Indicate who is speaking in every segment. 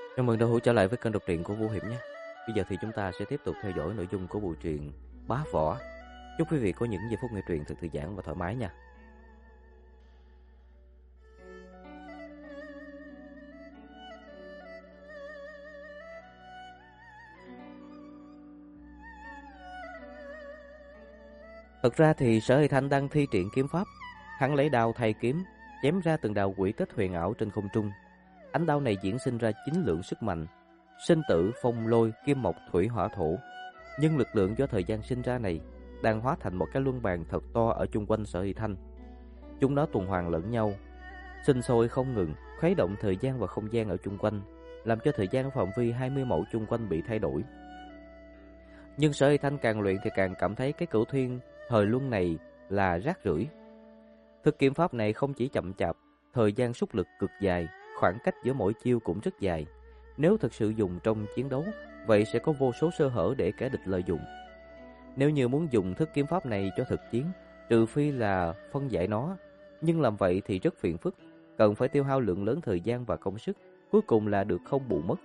Speaker 1: Chào mừng đạo hữu trở lại với kênh đọc truyện của Vũ Hiểm nhé. Bây giờ thì chúng ta sẽ tiếp tục theo dõi nội dung của bộ truyện Bá Võ. Chúc quý vị có những giây phút nghe truyện thật thư giãn và thoải mái nha. Thật ra thì Sở Hy Thanh đang thi triển kiếm pháp. Hắn lấy đao thay kiếm, chém ra từng đạo quỷ tích huyền ảo trên không trung. Ánh đao này diễn sinh ra chính lượng sức mạnh: sinh tử, phong lôi, kim mộc, thủy, hỏa, thổ. Nhưng lực lượng do thời gian sinh ra này đang hóa thành một cái luân bàn thật to ở chung quanh Sở Hy Thanh. Chúng nó tuần hoàn lẫn nhau, sinh sôi không ngừng, khuấy động thời gian và không gian ở chung quanh, làm cho thời gian ở phạm vi 20 mẫu chung quanh bị thay đổi. Nhưng Sở Hy Thanh càng luyện thì càng cảm thấy cái cửu thiên thời luân này là rác rưởi. Thức kiếm pháp này không chỉ chậm chạp, thời gian xúc lực cực dài, khoảng cách giữa mỗi chiêu cũng rất dài. Nếu thực sự dùng trong chiến đấu, vậy sẽ có vô số sơ hở để kẻ địch lợi dụng. Nếu như muốn dùng thức kiếm pháp này cho thực chiến, trừ phi là phân giải nó, nhưng làm vậy thì rất phiền phức, cần phải tiêu hao lượng lớn thời gian và công sức, cuối cùng là được không bù mất.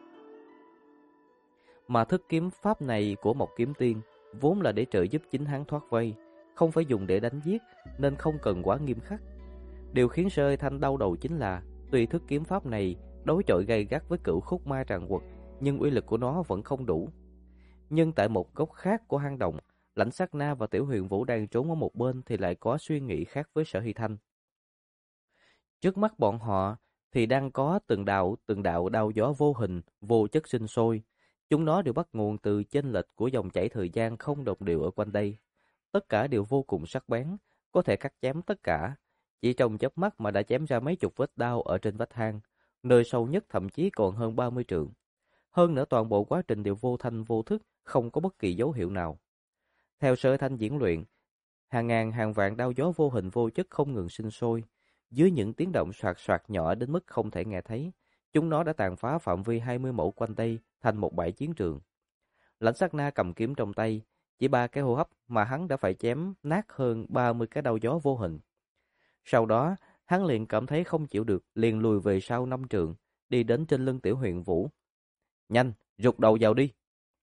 Speaker 1: Mà thức kiếm pháp này của một kiếm tiên vốn là để trợ giúp chính hắn thoát vây, không phải dùng để đánh giết, nên không cần quá nghiêm khắc. Điều khiến Sở Hy Thanh đau đầu chính là, tuy thức kiếm pháp này đối chọi gay gắt với Cửu Khúc Ma Tràng Quật, nhưng uy lực của nó vẫn không đủ. Nhưng tại một góc khác của hang động, Lãnh Sát Na và Tiểu Huyền Vũ đang trốn ở một bên thì lại có suy nghĩ khác với Sở Hy Thanh. Trước mắt bọn họ thì đang có từng đạo đao gió vô hình, vô chất sinh sôi. Chúng nó đều bắt nguồn từ chênh lệch của dòng chảy thời gian không đồng đều ở quanh đây. Tất cả đều vô cùng sắc bén, có thể cắt chém tất cả. Chỉ trong chớp mắt mà đã chém ra mấy chục vết đao ở trên vách hang, nơi sâu nhất thậm chí còn hơn 30 trượng. Hơn nữa toàn bộ quá trình đều vô thanh vô thức, không có bất kỳ dấu hiệu nào. Theo Sở Thanh diễn luyện, hàng ngàn hàng vạn đao gió vô hình vô chất không ngừng sinh sôi. Dưới những tiếng động soạt soạt nhỏ đến mức không thể nghe thấy, chúng nó đã tàn phá phạm vi 20 mẫu quanh đây thành một bãi chiến trường. Lãnh Sát Na cầm kiếm trong tay, chỉ 3 cái hô hấp mà hắn đã phải chém nát hơn 30 cái đao gió vô hình. Sau đó, hắn liền cảm thấy không chịu được, liền lùi về sau 5 trượng, đi đến trên lưng Tiểu Huyền Vũ. Nhanh, rụt đầu vào đi!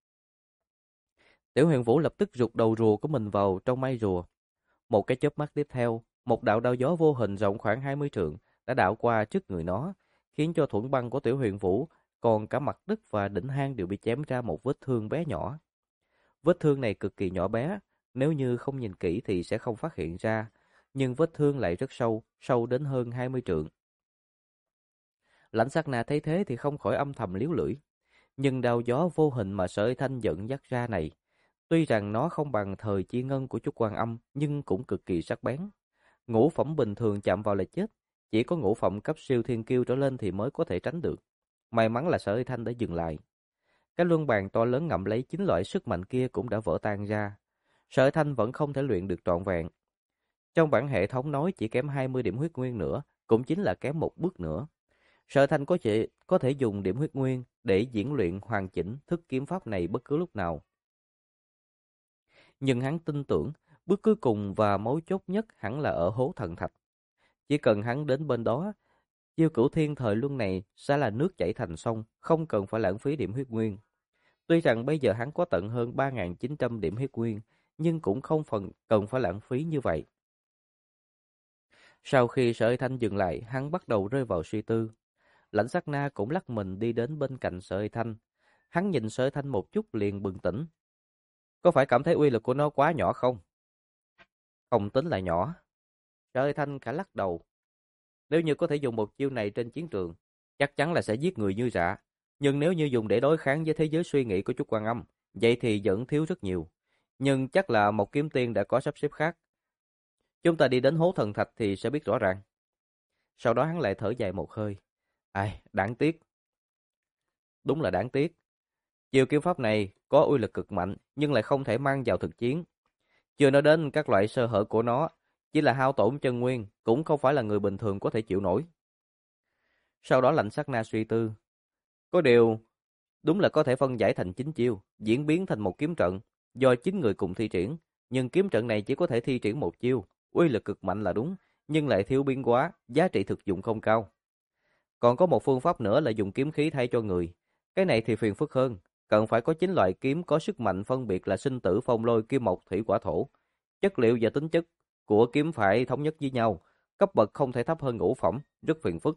Speaker 1: Tiểu Huyền Vũ lập tức rụt đầu rùa của mình vào trong may rùa. Một cái chớp mắt tiếp theo, một đạo đao gió vô hình rộng khoảng 20 trượng đã đảo qua trước người nó, khiến cho thuẫn băng của Tiểu Huyền Vũ, còn cả mặt đất và đỉnh hang đều bị chém ra một vết thương bé nhỏ. Vết thương này cực kỳ nhỏ bé, nếu như không nhìn kỹ thì sẽ không phát hiện ra, nhưng vết thương lại rất sâu, sâu đến hơn 20 trượng. Lãnh Sát Na thấy thế thì không khỏi âm thầm liếu lưỡi. Nhưng đao gió vô hình mà Sở Thanh dẫn dắt ra này, tuy rằng nó không bằng thời chi ngân của Trúc Quan Âm, nhưng cũng cực kỳ sắc bén. Ngũ phẩm bình thường chạm vào là chết, chỉ có ngũ phẩm cấp siêu thiên kiêu trở lên thì mới có thể tránh được. May mắn là Sở Thanh đã dừng lại. Cái luân bàn to lớn ngậm lấy chính loại sức mạnh kia cũng đã vỡ tan ra. Sở Thanh vẫn không thể luyện được trọn vẹn. Trong bản hệ thống nói chỉ kém 20 điểm huyết nguyên nữa, cũng chính là kém một bước nữa. Sở Thanh có thể dùng điểm huyết nguyên để diễn luyện hoàn chỉnh thức kiếm pháp này bất cứ lúc nào. Nhưng hắn tin tưởng, bước cuối cùng và mấu chốt nhất hẳn là ở hố thần thạch. Chỉ cần hắn đến bên đó, chiêu cửu thiên thời luân này sẽ là nước chảy thành sông, không cần phải lãng phí điểm huyết nguyên. Tuy rằng bây giờ hắn có tận hơn 3.900 điểm huyết nguyên, nhưng cũng không cần phải lãng phí như vậy. Sau khi Sở Thanh dừng lại, hắn bắt đầu rơi vào suy tư. Lãnh Sát Na cũng lắc mình đi đến bên cạnh Sở Thanh. Hắn nhìn Sở Thanh một chút liền bừng tỉnh. Có phải cảm thấy uy lực của nó quá nhỏ không? Không tính là nhỏ. Sở Thanh khẽ lắc đầu. Nếu như có thể dùng một chiêu này trên chiến trường, chắc chắn là sẽ giết người như rạ. Nhưng nếu như dùng để đối kháng với thế giới suy nghĩ của Trúc Quan Âm, vậy thì vẫn thiếu rất nhiều. Nhưng chắc là một kiếm tiên đã có sắp xếp khác. Chúng ta đi đến hố thần thạch thì sẽ biết rõ ràng. Sau đó hắn lại thở dài một hơi. Ai, đáng tiếc. Đúng là đáng tiếc. Chiêu kiếm pháp này có uy lực cực mạnh nhưng lại không thể mang vào thực chiến. Chưa nói đến các loại sơ hở của nó, chỉ là hao tổn chân nguyên, cũng không phải là người bình thường có thể chịu nổi. Sau đó Lãnh Sát Na suy tư. Có điều, đúng là có thể phân giải thành 9 chiêu, diễn biến thành một kiếm trận, do 9 người cùng thi triển. Nhưng kiếm trận này chỉ có thể thi triển một chiêu, uy lực cực mạnh là đúng, nhưng lại thiếu biến hóa, giá trị thực dụng không cao. Còn có một phương pháp nữa là dùng kiếm khí thay cho người. Cái này thì phiền phức hơn, cần phải có 9 loại kiếm có sức mạnh phân biệt là sinh tử, phong lôi, kim mộc, thủy hỏa thổ. Chất liệu và tính chất của kiếm phải thống nhất với nhau, cấp bậc không thể thấp hơn ngũ phẩm, rất phiền phức.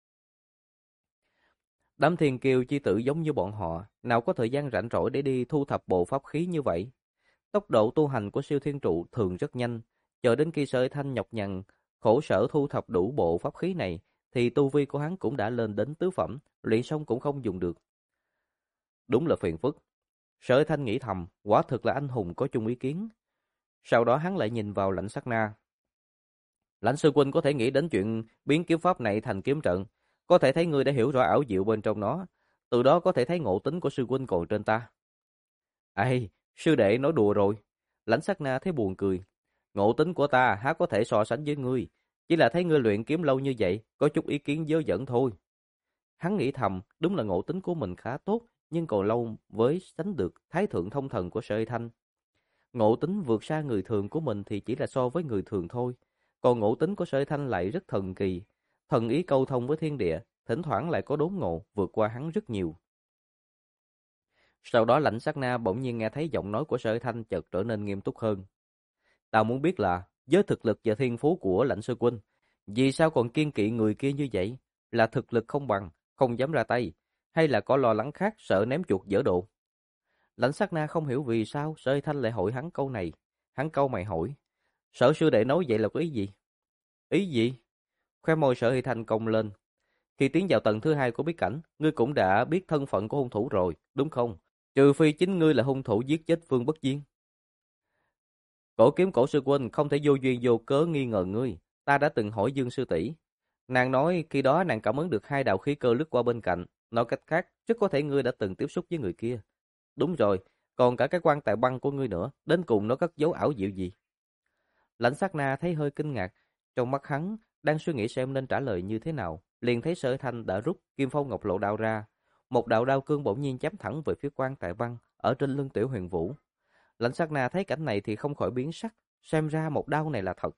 Speaker 1: Đám thiên kiêu chi tử giống như bọn họ, nào có thời gian rảnh rỗi để đi thu thập bộ pháp khí như vậy. Tốc độ tu hành của siêu thiên trụ thường rất nhanh, chờ đến khi Sở Thanh nhọc nhằn, khổ sở thu thập đủ bộ pháp khí này, thì tu vi của hắn cũng đã lên đến tứ phẩm, luyện xong cũng không dùng được. Đúng là phiền phức. Sở Thanh nghĩ thầm, quả thực là anh hùng có chung ý kiến. Sau đó hắn lại nhìn vào Lãnh Sát Na. Lãnh sư huynh có thể nghĩ đến chuyện biến kiếm pháp này thành kiếm trận, có thể thấy ngươi đã hiểu rõ ảo diệu bên trong nó, từ đó có thể thấy ngộ tính của sư huynh còn trên ta. Ây, sư đệ nói đùa rồi. Lãnh Sát Na thấy buồn cười. Ngộ tính của ta há có thể so sánh với ngươi, chỉ là thấy ngươi luyện kiếm lâu như vậy, có chút ý kiến dơ dẫn thôi. Hắn nghĩ thầm, đúng là ngộ tính của mình khá tốt, nhưng còn lâu với sánh được thái thượng thông thần của Sở Thanh. Ngộ tính vượt xa người thường của mình thì chỉ là so với người thường thôi, còn ngộ tính của Sở Thanh lại rất thần kỳ, thần ý câu thông với thiên địa, thỉnh thoảng lại có đốn ngộ vượt qua hắn rất nhiều. Sau đó Lãnh Sát Na bỗng nhiên nghe thấy giọng nói của Sở Thanh chợt trở nên nghiêm túc hơn. Tao muốn biết là, với thực lực và thiên phú của Lãnh sư huynh, vì sao còn kiên kỵ người kia như vậy? Là thực lực không bằng, không dám ra tay, hay là có lo lắng khác sợ ném chuột dở độ? Lãnh Sát Na không hiểu vì sao Sở Thanh lại hỏi hắn câu này. Hắn câu mày hỏi, Sở sư đệ nói vậy là có ý gì? Ý gì? Khóe môi Sở Thanh cong lên. Khi tiến vào tầng thứ hai của bí cảnh, ngươi cũng đã biết thân phận của hung thủ rồi, đúng không? Trừ phi chính ngươi là hung thủ giết chết Phương Bất Diên. Cổ kiếm cổ sư huynh không thể vô duyên vô cớ nghi ngờ ngươi. Ta đã từng hỏi Dương sư tỷ. Nàng nói khi đó nàng cảm ứng được hai đạo khí cơ lướt qua bên cạnh. Nói cách khác, rất có thể ngươi đã từng tiếp xúc với người kia. Đúng rồi, còn cả cái quan tài băng của ngươi nữa, đến cùng nó cất giấu ảo diệu gì? Lãnh Sát Na thấy hơi kinh ngạc, trong mắt hắn đang suy nghĩ xem nên trả lời như thế nào, liền thấy Sở Thanh đã rút Kim Phong Ngọc Lộ đao ra, một đạo đao cương bỗng nhiên chém thẳng về phía quan tài băng ở trên lưng Tiểu Huyền Vũ. Lãnh Sát Na thấy cảnh này thì không khỏi biến sắc, xem ra một đao này là thật.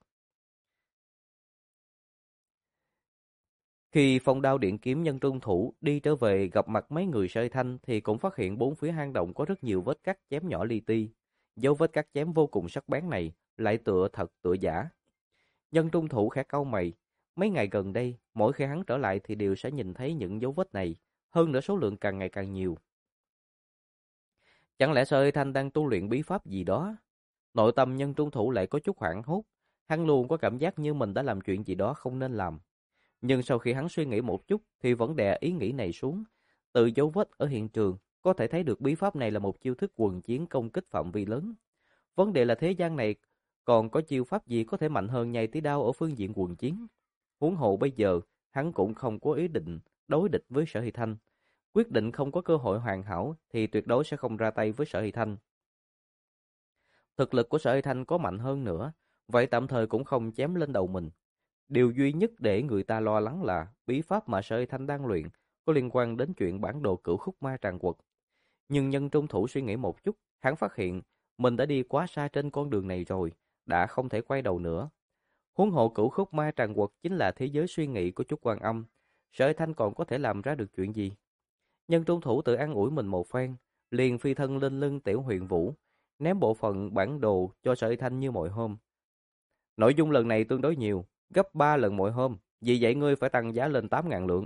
Speaker 1: Khi phong đao điện kiếm nhân trung thủ đi trở về gặp mặt mấy người Sở Thanh thì cũng phát hiện bốn phía hang động có rất nhiều vết cắt chém nhỏ li ti. Dấu vết cắt chém vô cùng sắc bén này lại tựa thật tựa giả. Nhân trung thủ khẽ cau mày, mấy ngày gần đây, mỗi khi hắn trở lại thì đều sẽ nhìn thấy những dấu vết này, hơn nữa số lượng càng ngày càng nhiều. Chẳng lẽ Sở Thanh đang tu luyện bí pháp gì đó? Nội tâm nhân trung thủ lại có chút hoảng hốt, hắn luôn có cảm giác như mình đã làm chuyện gì đó không nên làm. Nhưng sau khi hắn suy nghĩ một chút thì vẫn đè ý nghĩ này xuống. Từ dấu vết ở hiện trường, có thể thấy được bí pháp này là một chiêu thức quần chiến công kích phạm vi lớn. Vấn đề là thế gian này còn có chiêu pháp gì có thể mạnh hơn nhảy tí đao ở phương diện quần chiến. Huống hồ bây giờ, hắn cũng không có ý định đối địch với Sở Hy Thanh. Quyết định không có cơ hội hoàn hảo thì tuyệt đối sẽ không ra tay với Sở Hy Thanh. Thực lực của Sở Hy Thanh có mạnh hơn nữa, vậy tạm thời cũng không chém lên đầu mình. Điều duy nhất để người ta lo lắng là bí pháp mà Sở Hy Thanh đang luyện có liên quan đến chuyện bản đồ cửu khúc ma tràng quật. Nhưng nhân trung thủ suy nghĩ một chút, hắn phát hiện mình đã đi quá xa trên con đường này rồi, đã không thể quay đầu nữa. Huống hộ cửu khúc ma tràng quật chính là thế giới suy nghĩ của Trúc Quan Âm, Sở Hy Thanh còn có thể làm ra được chuyện gì? Nhân trung thủ tự an ủi mình một phen, liền phi thân lên lưng Tiểu Huyền Vũ, ném bộ phận bản đồ cho Sở Hy Thanh như mọi hôm. Nội dung lần này tương đối nhiều, gấp 3 lần mỗi hôm, vì vậy ngươi phải tăng giá lên 8.000 lượng.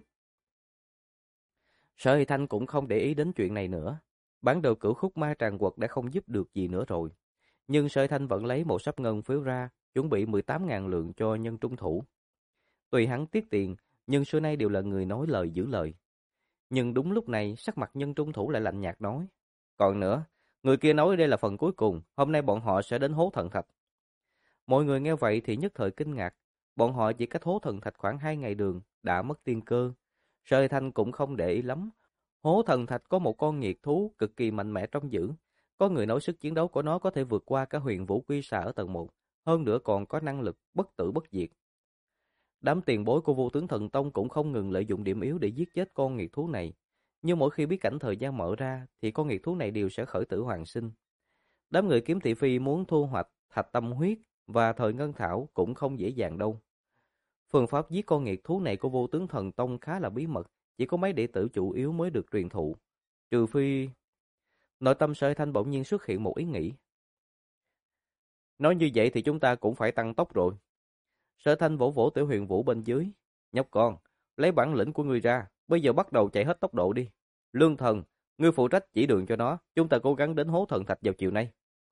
Speaker 1: Sở Hy Thanh cũng không để ý đến chuyện này nữa. Bản đồ cửu khúc ma tràng quật đã không giúp được gì nữa rồi. Nhưng Sở Hy Thanh vẫn lấy một sấp ngân phiếu ra, chuẩn bị 18.000 lượng cho nhân trung thủ. Tuy hắn tiếc tiền, nhưng xưa nay đều là người nói lời giữ lời. Nhưng đúng lúc này, sắc mặt nhân trung thủ lại lạnh nhạt nói. Còn nữa, người kia nói đây là phần cuối cùng, hôm nay bọn họ sẽ đến hố thần thạch. Mọi người nghe vậy thì nhất thời kinh ngạc. Bọn họ chỉ cách hố thần thạch khoảng 2 ngày đường, đã mất tiên cơ. Sở Hy Thanh cũng không để ý lắm. Hố thần thạch có một con nghiệt thú cực kỳ mạnh mẽ trong giữ. Có người nói sức chiến đấu của nó có thể vượt qua cả huyền vũ quy xà ở tầng 1. Hơn nữa còn có năng lực bất tử bất diệt. Đám tiền bối của Vô Tướng Thần Tông cũng không ngừng lợi dụng điểm yếu để giết chết con nghiệt thú này. Nhưng mỗi khi bí cảnh thời gian mở ra thì con nghiệt thú này đều sẽ khởi tử hoàn sinh. Đám người kiếm thị phi muốn thu hoạch thạch tâm huyết và thời ngân thảo cũng không dễ dàng đâu. Phương pháp giết con nghiệt thú này của Vô Tướng Thần Tông khá là bí mật, chỉ có mấy đệ tử chủ yếu mới được truyền thụ. Trừ phi... Nội tâm Sở Hải Thanh bỗng nhiên xuất hiện một ý nghĩ. Nói như vậy thì chúng ta cũng phải tăng tốc rồi. Sở Hải Thanh vỗ vỗ Tiểu Huyền Vũ bên dưới. Nhóc con, lấy bản lĩnh của ngươi ra, bây giờ bắt đầu chạy hết tốc độ đi. Lương Thần, ngươi phụ trách chỉ đường cho nó, chúng ta cố gắng đến hố thần thạch vào chiều nay.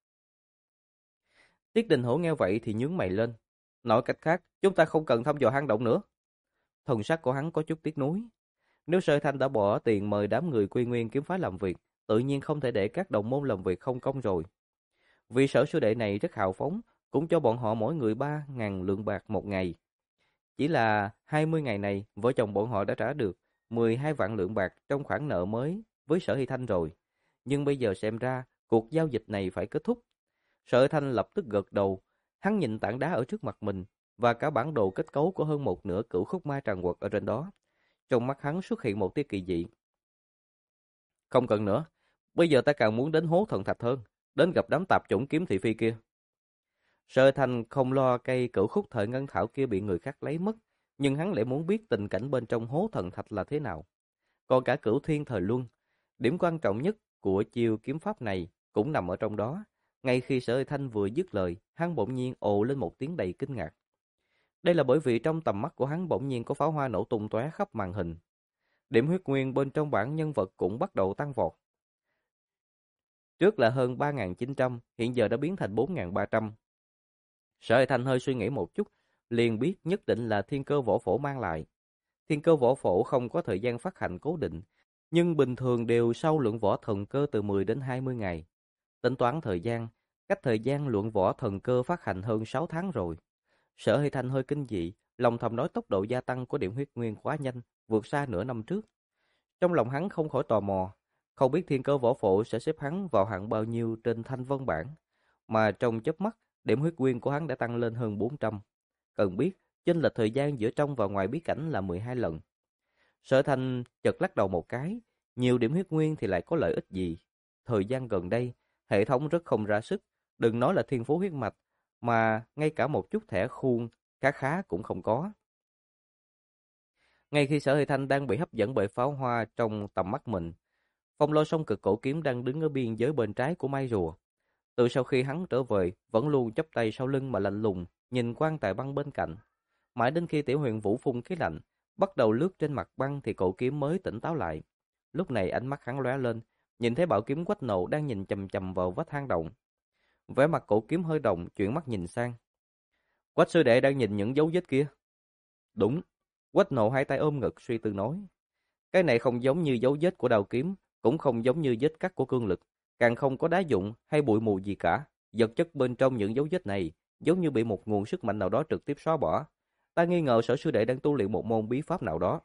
Speaker 1: Tiết Đình Hổ nghe vậy thì nhướng mày lên. Nói cách khác, chúng ta không cần thăm dò hang động nữa. Thần sắc của hắn có chút tiếc nuối. Nếu Sở Hải Thanh đã bỏ tiền mời đám người Quy Nguyên kiếm phái làm việc, tự nhiên không thể để các đồng môn làm việc không công rồi. Vì Sở sư đệ này rất hào phóng, cũng cho bọn họ mỗi người 3.000 lượng bạc một ngày. Chỉ là 20 ngày này, vợ chồng bọn họ đã trả được 12 vạn lượng bạc trong khoản nợ mới với Sở Hy Thanh rồi. Nhưng bây giờ xem ra, cuộc giao dịch này phải kết thúc. Sở Hy Thanh lập tức gật đầu, hắn nhìn tảng đá ở trước mặt mình và cả bản đồ kết cấu của hơn một nửa cửu khúc ma tràng quật ở trên đó. Trong mắt hắn xuất hiện một tia kỳ dị. Không cần nữa, bây giờ ta càng muốn đến hố thần thạch hơn, đến gặp đám tạp chủng kiếm thị phi kia. Sở Thành không lo cây cửu khúc thời ngân thảo kia bị người khác lấy mất, nhưng hắn lại muốn biết tình cảnh bên trong hố thần thạch là thế nào. Còn cả cửu thiên thời luân, điểm quan trọng nhất của chiêu kiếm pháp này cũng nằm ở trong đó. Ngay khi Sở Thanh vừa dứt lời, hắn bỗng nhiên ồ lên một tiếng đầy kinh ngạc. Đây là bởi vì trong tầm mắt của hắn bỗng nhiên có pháo hoa nổ tung tóe khắp màn hình. Điểm huyết nguyên bên trong bảng nhân vật cũng bắt đầu tăng vọt. Trước là hơn 3.900, hiện giờ đã biến thành 4.300. Sở Hải Thanh hơi suy nghĩ một chút, liền biết nhất định là thiên cơ võ phổ mang lại. Thiên cơ võ phổ không có thời gian phát hành cố định, nhưng bình thường đều sau lượng võ thần cơ từ 10 đến 20 ngày. Tính toán thời gian, cách thời gian lượng võ thần cơ phát hành hơn 6 tháng rồi. Sở Hải Thanh hơi kinh dị, lòng thầm nói tốc độ gia tăng của điểm huyết nguyên quá nhanh, vượt xa nửa năm trước. Trong lòng hắn không khỏi tò mò, không biết thiên cơ võ phổ sẽ xếp hắn vào hạng bao nhiêu trên thanh vân bảng, mà trong chớp mắt, điểm huyết nguyên của hắn đã tăng lên hơn 400. Cần biết, chênh lệch thời gian giữa trong và ngoài bí cảnh là 12 lần. Sở Thanh chợt lắc đầu một cái, nhiều điểm huyết nguyên thì lại có lợi ích gì? Thời gian gần đây, hệ thống rất không ra sức, đừng nói là thiên phú huyết mạch, mà ngay cả một chút thẻ khuôn khá khá cũng không có. Ngay khi Sở Hệ Thanh đang bị hấp dẫn bởi pháo hoa trong tầm mắt mình, Phong Lôi Song Cực Cổ Kiếm đang đứng ở biên giới bên trái của Mai Rùa. Từ sau khi hắn trở về, vẫn luôn chắp tay sau lưng mà lạnh lùng, nhìn quan tài băng bên cạnh. Mãi đến khi Tiểu Huyền Vũ phun khí lạnh, bắt đầu lướt trên mặt băng thì cổ kiếm mới tỉnh táo lại. Lúc này ánh mắt hắn lóe lên, nhìn thấy bảo kiếm Quách Nộ đang nhìn chằm chằm vào vách hang động. Vẻ mặt cổ kiếm hơi động, chuyển mắt nhìn sang. Quách sư đệ đang nhìn những dấu vết kia. Đúng. Quách Nộ hai tay ôm ngực suy tư nói. Cái này không giống như dấu vết của đao kiếm, cũng không giống như vết cắt của cương lực, càng không có đá dụng hay bụi mù gì cả. Vật chất bên trong những dấu vết này giống như bị một nguồn sức mạnh nào đó trực tiếp xóa bỏ. Ta nghi ngờ Sở sư đệ đang tu luyện một môn bí pháp nào đó.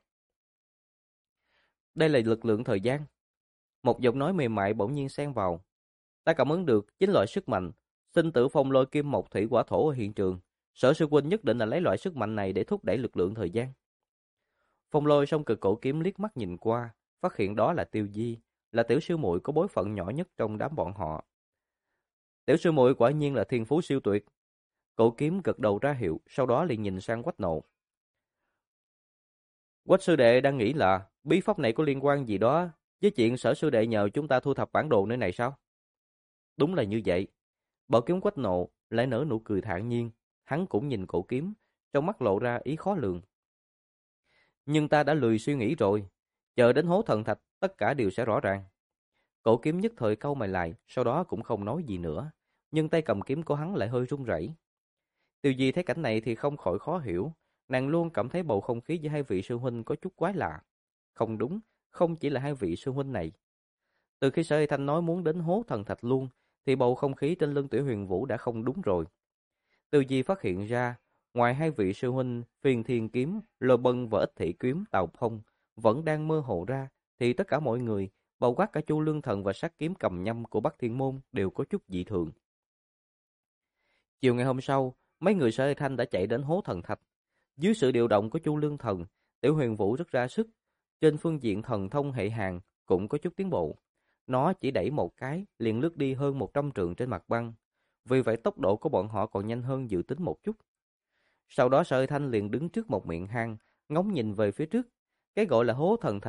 Speaker 1: Đây là lực lượng thời gian. Một giọng nói mềm mại bỗng nhiên xen vào. Ta cảm ứng được chính loại sức mạnh, sinh tử phong lôi kim mộc thủy hỏa thổ ở hiện trường. Sở sư huynh nhất định là lấy loại sức mạnh này để thúc đẩy lực lượng thời gian. Phong Lôi Song Cực Cổ Kiếm liếc mắt nhìn qua, phát hiện đó là Tiêu Di, là tiểu sư muội có bối phận nhỏ nhất trong đám bọn họ. Tiểu sư muội quả nhiên là thiên phú siêu tuyệt. Cổ Kiếm gật đầu ra hiệu, sau đó liền nhìn sang Quách Nộ. Quách sư đệ đang nghĩ là bí pháp này có liên quan gì đó với chuyện Sở sư đệ nhờ chúng ta thu thập bản đồ nơi này sao? Đúng là như vậy. Bảo Kiếm Quách Nộ lại nở nụ cười thản nhiên, hắn cũng nhìn Cổ Kiếm, trong mắt lộ ra ý khó lường. Nhưng ta đã lười suy nghĩ rồi, chờ đến hố thần thạch tất cả đều sẽ rõ ràng. Cổ Kiếm nhất thời cau mày lại, sau đó cũng không nói gì nữa, nhưng tay cầm kiếm của hắn lại hơi run rẩy. Tiêu Di thấy cảnh này thì không khỏi khó hiểu, nàng luôn cảm thấy bầu không khí giữa hai vị sư huynh có chút quái lạ. Không đúng, không chỉ là hai vị sư huynh này. Từ khi Sở Hy Thanh nói muốn đến hố thần thạch luôn, thì bầu không khí trên lưng Tiểu Huyền Vũ đã không đúng rồi. Tiêu Di phát hiện ra, ngoài hai vị sư huynh Phiền Thiên Kiếm, Lô Bân và Ích Thị Kiếm Tào Phong vẫn đang mơ hồ ra, thì tất cả mọi người, bao quát cả Chu Lương Thần và sát kiếm cầm nhâm của Bắc Thiên Môn đều có chút dị thường. Chiều ngày hôm sau, mấy người Sở Hy Thanh đã chạy đến hố thần thạch. Dưới sự điều động của Chu Lương Thần, Tiểu Huyền Vũ rất ra sức. Trên phương diện thần thông hệ hàng cũng có chút tiến bộ. Nó chỉ đẩy một cái, liền lướt đi hơn 100 trượng trên mặt băng. Vì vậy tốc độ của bọn họ còn nhanh hơn dự tính một chút. Sau đó Sở Thanh liền đứng trước một miệng hang, ngóng nhìn về phía trước. Cái gọi là hố thần thạch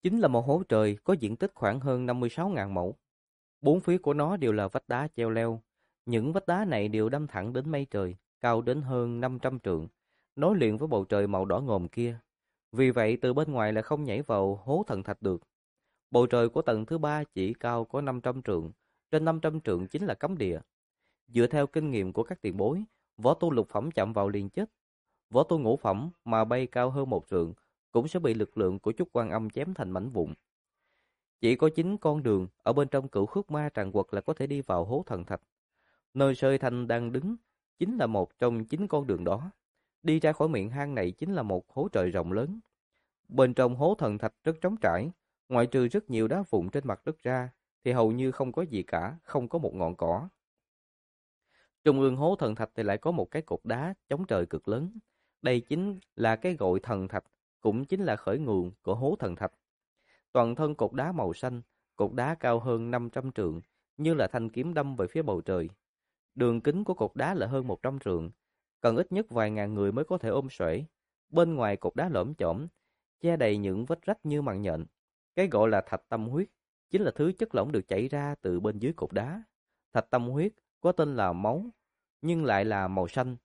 Speaker 1: Chính là một hố trời có diện tích khoảng hơn 56.000 mẫu. Bốn phía của nó đều là vách đá treo leo. Những vách đá này đều đâm thẳng đến mây trời, cao đến hơn 500 trượng, nối liền với bầu trời màu đỏ ngòm kia. Vì vậy từ bên ngoài là không nhảy vào hố thần thạch được. Bầu trời của tầng thứ ba chỉ cao có 500 trượng, trên 500 trượng chính là cấm địa. Dựa theo kinh nghiệm của các tiền bối, võ tu lục phẩm chạm vào liền chết. Võ tu ngũ phẩm mà bay cao hơn một trượng cũng sẽ bị lực lượng của chút quan âm chém thành mảnh vụn. Chỉ có 9 con đường ở bên trong cửu khúc ma tràng quật là có thể đi vào hố thần thạch. Nơi Sơi Thanh đang đứng chính là một trong 9 con đường đó. Đi ra khỏi miệng hang này chính là một hố trời rộng lớn. Bên trong hố thần thạch rất trống trải, ngoại trừ rất nhiều đá vụn trên mặt đất ra, thì hầu như không có gì cả, không có một ngọn cỏ. Trung ương hố thần thạch thì lại có một cái cột đá chống trời cực lớn. Đây chính là cái gội thần thạch, cũng chính là khởi nguồn của hố thần thạch. Toàn thân cột đá màu xanh, cột đá cao hơn 500 trượng, như là thanh kiếm đâm về phía bầu trời. Đường kính của cột đá là hơn 100 trượng, cần ít nhất vài ngàn người mới có thể ôm xuể. Bên ngoài cột đá lởm chởm, che đầy những vết rách như mạng nhện. Cái gọi là thạch tâm huyết, chính là thứ chất lỏng được chảy ra từ bên dưới cột đá. Thạch tâm huyết có tên là máu, nhưng lại là màu xanh.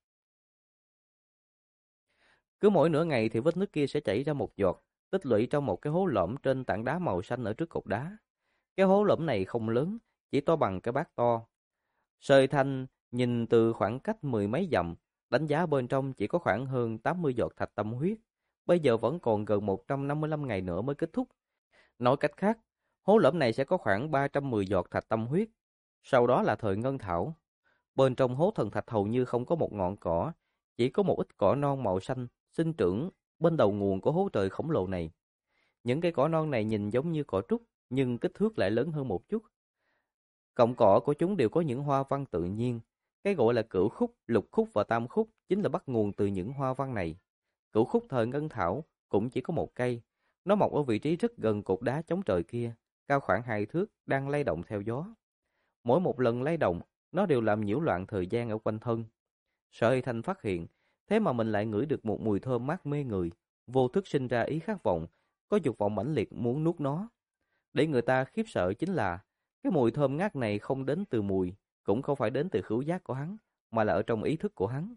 Speaker 1: Cứ mỗi nửa ngày thì vết nước kia sẽ chảy ra một giọt, tích lũy trong một cái hố lõm trên tảng đá màu xanh ở trước cột đá. Cái hố lõm này không lớn, chỉ to bằng cái bát to. Sơi Thanh nhìn từ khoảng cách mười mấy dặm, đánh giá bên trong chỉ có khoảng hơn 80 giọt thạch tâm huyết. Bây giờ vẫn còn gần 155 ngày nữa mới kết thúc. Nói cách khác, hố lõm này sẽ có khoảng 310 giọt thạch tâm huyết. Sau đó là thời ngân thảo. Bên trong hố thần thạch hầu như không có một ngọn cỏ, chỉ có một ít cỏ non màu xanh sinh trưởng bên đầu nguồn của hố trời khổng lồ này. Những cây cỏ non này nhìn giống như cỏ trúc, nhưng kích thước lại lớn hơn một chút. Cọng cỏ của chúng đều có những hoa văn tự nhiên. Cái gọi là cửu khúc, lục khúc và tam khúc chính là bắt nguồn từ những hoa văn này. Cửu khúc thời ngân thảo cũng chỉ có một cây. Nó mọc ở vị trí rất gần cột đá chống trời kia, cao khoảng 2 thước, đang lay động theo gió. Mỗi một lần lay động, nó đều làm nhiễu loạn thời gian ở quanh thân. Sợi Thanh phát hiện, thế mà mình lại ngửi được một mùi thơm mát mê người, vô thức sinh ra ý khát vọng, có dục vọng mãnh liệt muốn nuốt nó. Để người ta khiếp sợ chính là, cái mùi thơm ngát này không đến từ mùi, cũng không phải đến từ khứu giác của hắn, mà là ở trong ý thức của hắn.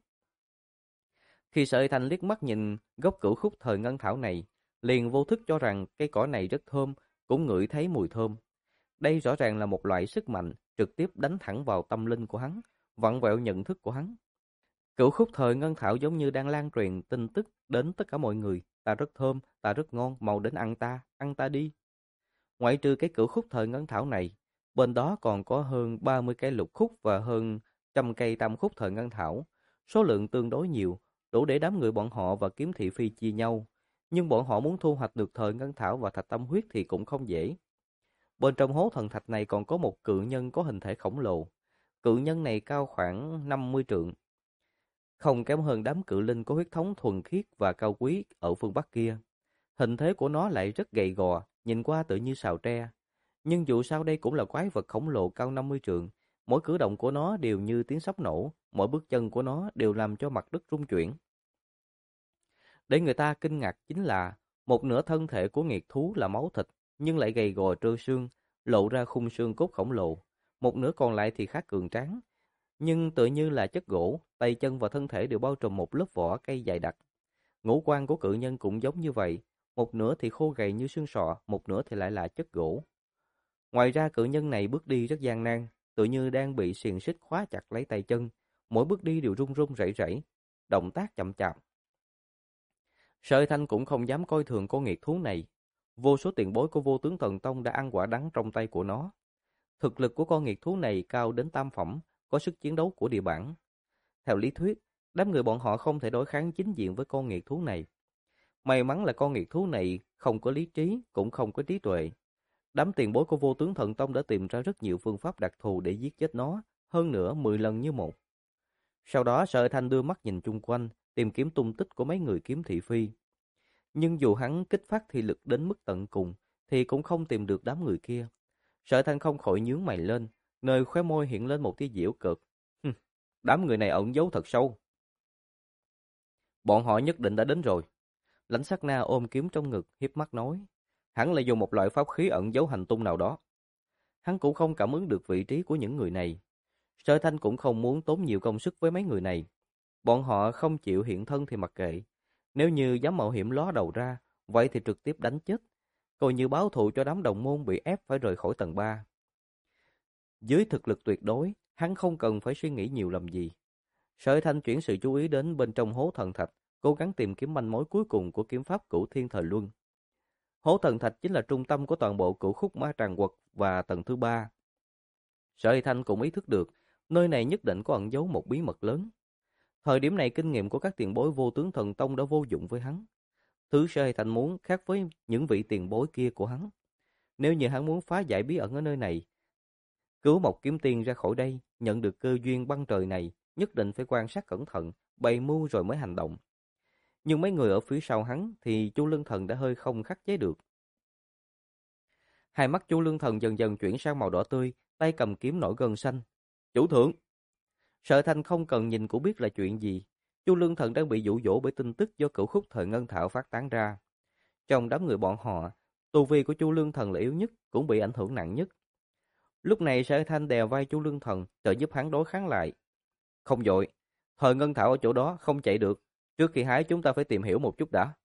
Speaker 1: Khi Sợi Thanh liếc mắt nhìn gốc cửu khúc thời ngân thảo này, liền vô thức cho rằng cây cỏ này rất thơm, cũng ngửi thấy mùi thơm. Đây rõ ràng là một loại sức mạnh trực tiếp đánh thẳng vào tâm linh của hắn, vặn vẹo nhận thức của hắn. Cửu khúc thời ngân thảo giống như đang lan truyền tin tức đến tất cả mọi người. Ta rất thơm, ta rất ngon, mau đến ăn ta đi. Ngoại trừ cái cửu khúc thời ngân thảo này, bên đó còn có hơn 30 cây lục khúc và hơn 100 cây tam khúc thời ngân thảo. Số lượng tương đối nhiều, đủ để đám người bọn họ và kiếm thị phi chia nhau. Nhưng bọn họ muốn thu hoạch được thời ngân thảo và thạch tâm huyết thì cũng không dễ. Bên trong hố thần thạch này còn có một cự nhân có hình thể khổng lồ. Cự nhân này cao khoảng 50 trượng. Không kém hơn đám cự linh có huyết thống thuần khiết và cao quý ở phương Bắc kia. Hình thế của nó lại rất gầy gò, nhìn qua tự như sào tre. Nhưng dù sao đây cũng là quái vật khổng lồ cao 50 trượng. Mỗi cử động của nó đều như tiếng sấm nổ, mỗi bước chân của nó đều làm cho mặt đất rung chuyển. Để người ta kinh ngạc chính là, một nửa thân thể của nghiệt thú là máu thịt, nhưng lại gầy gò trơ xương, lộ ra khung xương cốt khổng lồ. Một nửa còn lại thì khá cường tráng, nhưng tựa như là chất gỗ, tay chân và thân thể đều bao trùm một lớp vỏ cây dày đặc. Ngũ quan của cự nhân cũng giống như vậy, một nửa thì khô gầy như xương sọ, một nửa thì lại là chất gỗ. Ngoài ra cự nhân này bước đi rất gian nan, tựa như đang bị xiềng xích khóa chặt lấy tay chân, mỗi bước đi đều run run rẩy rẩy, động tác chậm chạp. Sợi Thanh cũng không dám coi thường con nghiệt thú này. Vô số tiền bối của Vô Tướng Thần Tông đã ăn quả đắng trong tay của nó. Thực lực của con nghiệt thú này cao đến tam phẩm, có sức chiến đấu của địa bản. Theo lý thuyết, đám người bọn họ không thể đối kháng chính diện với con nghiệt thú này. May mắn là con nghiệt thú này không có lý trí, cũng không có trí tuệ. Đám tiền bối của Vô Tướng Thần Tông đã tìm ra rất nhiều phương pháp đặc thù để giết chết nó, hơn nữa 10 lần như một. Sau đó Sở Thanh đưa mắt nhìn chung quanh, tìm kiếm tung tích của mấy người kiếm thị phi. Nhưng dù hắn kích phát thị lực đến mức tận cùng, thì cũng không tìm được đám người kia. Sở Thanh không khỏi nhướng mày lên, nơi khóe môi hiện lên một tia giễu cợt. Đám người này ẩn giấu thật sâu. Bọn họ nhất định đã đến rồi. Lãnh Sát Na ôm kiếm trong ngực, hiếp mắt nói. hẳn là dùng một loại pháp khí ẩn giấu hành tung nào đó. Hắn cũng không cảm ứng được vị trí của những người này. Sở Thanh cũng không muốn tốn nhiều công sức với mấy người này. Bọn họ không chịu hiện thân thì mặc kệ. Nếu như dám mạo hiểm ló đầu ra, vậy thì trực tiếp đánh chết, coi như báo thù cho đám đồng môn bị ép phải rời khỏi tầng 3. Dưới thực lực tuyệt đối, hắn không cần phải suy nghĩ nhiều làm gì. Sở Thanh chuyển sự chú ý đến bên trong hố thần thạch, cố gắng tìm kiếm manh mối cuối cùng của kiếm pháp Cửu Thiên Thời Luân. Hố thần thạch chính là trung tâm của toàn bộ Cửu Khúc Ma Tràng Quật và tầng thứ 3. Sở Thanh cũng ý thức được, nơi này nhất định có ẩn giấu một bí mật lớn. Thời điểm này kinh nghiệm của các tiền bối vô tướng thần tông đã vô dụng với hắn. Thứ Sở Thanh muốn khác với những vị tiền bối kia của hắn. Nếu như hắn muốn phá giải bí ẩn ở nơi này, cứu một kiếm tiên ra khỏi đây, nhận được cơ duyên băng trời này, nhất định phải quan sát cẩn thận, bày mưu rồi mới hành động. Nhưng mấy người ở phía sau hắn thì Chu Lương Thần đã hơi không khắc chế được. Hai mắt Chu Lương Thần dần dần chuyển sang màu đỏ tươi, tay cầm kiếm nổi gân xanh. Chủ thượng! Sở Thanh không cần nhìn cũng biết là chuyện gì. Chu Lương Thần đang bị dụ dỗ bởi tin tức do Cửu Khúc Thời Ngân Thảo phát tán ra. Trong đám người bọn họ, tu vi của Chu Lương Thần là yếu nhất, cũng bị ảnh hưởng nặng nhất. Lúc này Sở Thanh đè vai Chu Lương Thần, trợ giúp hắn đối kháng lại. Không vội, Thời Ngân Thảo ở chỗ đó không chạy được. Trước khi hái chúng ta phải tìm hiểu một chút đã.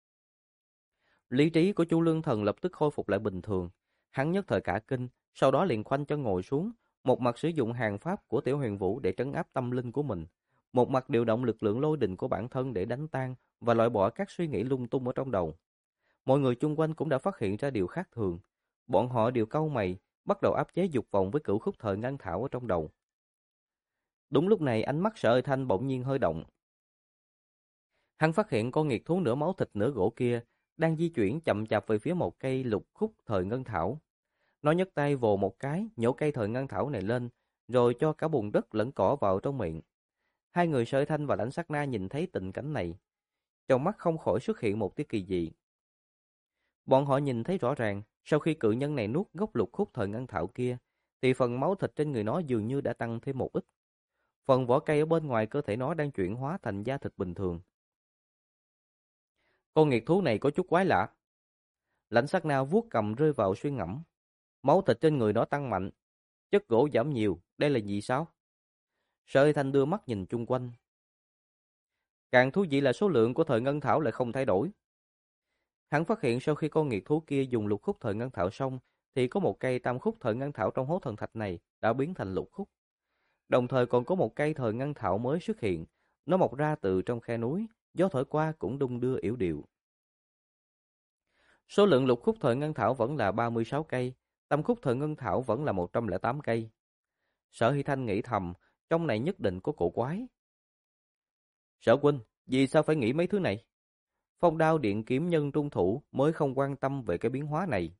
Speaker 1: Lý trí của Chu Lương Thần lập tức khôi phục lại bình thường. Hắn nhất thời cả kinh, sau đó liền khoanh chân ngồi xuống, một mặt sử dụng hàng pháp của Tiểu Huyền Vũ để trấn áp tâm linh của mình, một mặt điều động lực lượng lôi đình của bản thân để đánh tan và loại bỏ các suy nghĩ lung tung ở trong đầu. Mọi người chung quanh cũng đã phát hiện ra điều khác thường. Bọn họ đều cau mày, bắt đầu áp chế dục vọng với Cửu Khúc Thời Ngân Thảo ở trong đầu. Đúng lúc này ánh mắt Sở Thanh bỗng nhiên hơi động. Hắn phát hiện con nghiệt thú nửa máu thịt nửa gỗ kia đang di chuyển chậm chạp về phía một cây lục khúc thời ngân thảo. Nó nhấc tay vồ một cái, nhổ cây thời ngân thảo này lên, rồi cho cả bùn đất lẫn cỏ vào trong miệng. Hai người Sở Thanh và Lãnh Sát Na nhìn thấy tình cảnh này, trong mắt không khỏi xuất hiện một tia kỳ dị. Bọn họ nhìn thấy rõ ràng, sau khi cự nhân này nuốt gốc lục khúc thời ngân thảo kia, thì phần máu thịt trên người nó dường như đã tăng thêm một ít. Phần vỏ cây ở bên ngoài cơ thể nó đang chuyển hóa thành da thịt bình thường. Con nghiệt thú này có chút quái lạ. Lãnh Sát Na vuốt cầm rơi vào suy ngẫm. Máu thịt trên người nó tăng mạnh, chất gỗ giảm nhiều, đây là gì sao? Sở Thanh đưa mắt nhìn chung quanh. Càng thú vị là số lượng của thời ngân thảo lại không thay đổi. Hắn phát hiện sau khi con nghiệt thú kia dùng lục khúc thời ngân thảo xong, thì có một cây tam khúc thời ngân thảo trong hố thần thạch này đã biến thành lục khúc. Đồng thời còn có một cây thời ngân thảo mới xuất hiện, nó mọc ra từ trong khe núi, gió thổi qua cũng đung đưa yểu điệu. Số lượng lục khúc thời ngân thảo vẫn là 36 cây, tam khúc thời ngân thảo vẫn là 108 cây. Sở Hy Thanh nghĩ thầm, trong này nhất định có cổ quái. Sở huynh, vì sao phải nghĩ mấy thứ này? Phong đao điện kiếm nhân trung thủ mới không quan tâm về cái biến hóa này.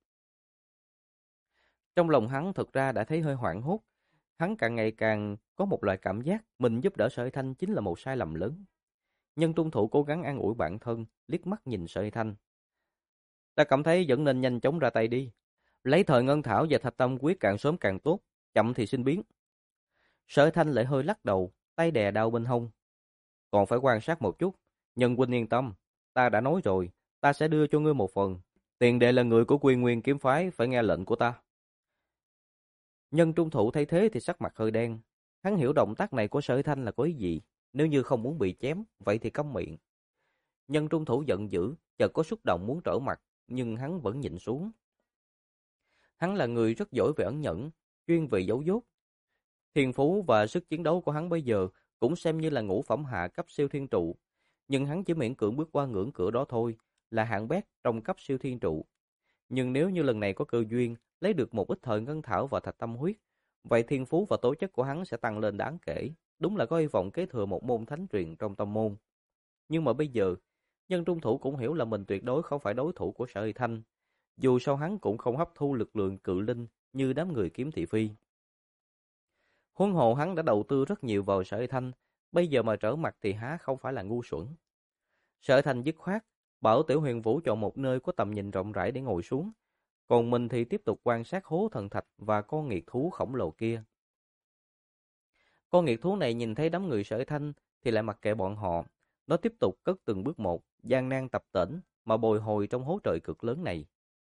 Speaker 1: Trong lòng hắn thực ra đã thấy hơi hoảng hốt. Hắn càng ngày càng có một loại cảm giác mình giúp đỡ Sở Hy Thanh chính là một sai lầm lớn. Nhân trung thủ cố gắng an ủi bản thân, liếc mắt nhìn Sở Hy Thanh. Ta cảm thấy vẫn nên nhanh chóng ra tay đi. Lấy thời ngân thảo và thạch tâm quyết càng sớm càng tốt, chậm thì sinh biến. Sở Hy Thanh lại hơi lắc đầu, tay đè đau bên hông. Còn phải quan sát một chút, Nhân huynh yên tâm, ta đã nói rồi, ta sẽ đưa cho ngươi một phần. Tiền đệ là người của Quy Nguyên kiếm phái, phải nghe lệnh của ta. Nhân trung thủ thấy thế thì sắc mặt hơi đen. Hắn hiểu động tác này của Sở Hy Thanh là có ý gì. Nếu như không muốn bị chém, vậy thì câm miệng. Nhân trung thủ giận dữ, chợt có xúc động muốn trở mặt, nhưng hắn vẫn nhịn xuống. Hắn là người rất giỏi về ẩn nhẫn, chuyên về giấu dốt. Thiên phú và sức chiến đấu của hắn bây giờ cũng xem như là ngũ phẩm hạ cấp siêu thiên trụ. Nhưng hắn chỉ miễn cưỡng bước qua ngưỡng cửa đó thôi, là hạng bét trong cấp siêu thiên trụ. Nhưng nếu như lần này có cơ duyên, lấy được một ít thời ngân thảo và thạch tâm huyết, vậy thiên phú và tố chất của hắn sẽ tăng lên đáng kể. Đúng là có hy vọng kế thừa một môn thánh truyền trong tông môn. Nhưng mà bây giờ, Nhân trung thủ cũng hiểu là mình tuyệt đối không phải đối thủ của Sở Hy Thanh. Dù sao hắn cũng không hấp thu lực lượng cự linh như đám người kiếm thị phi. Huống hồ hắn đã đầu tư rất nhiều vào Sở Hy Thanh, bây giờ mà trở mặt thì há không phải là ngu xuẩn. Sở Hy Thanh dứt khoát, bảo Tiểu Huyền Vũ chọn một nơi có tầm nhìn rộng rãi để ngồi xuống, còn mình thì tiếp tục quan sát hố thần thạch và con nghiệt thú khổng lồ kia. Con nghiệt thú này nhìn thấy đám người Sở Hy Thanh thì lại mặc kệ bọn họ, nó tiếp tục cất từng bước một, gian nan tập tễnh mà bồi hồi trong hố trời cực lớn này.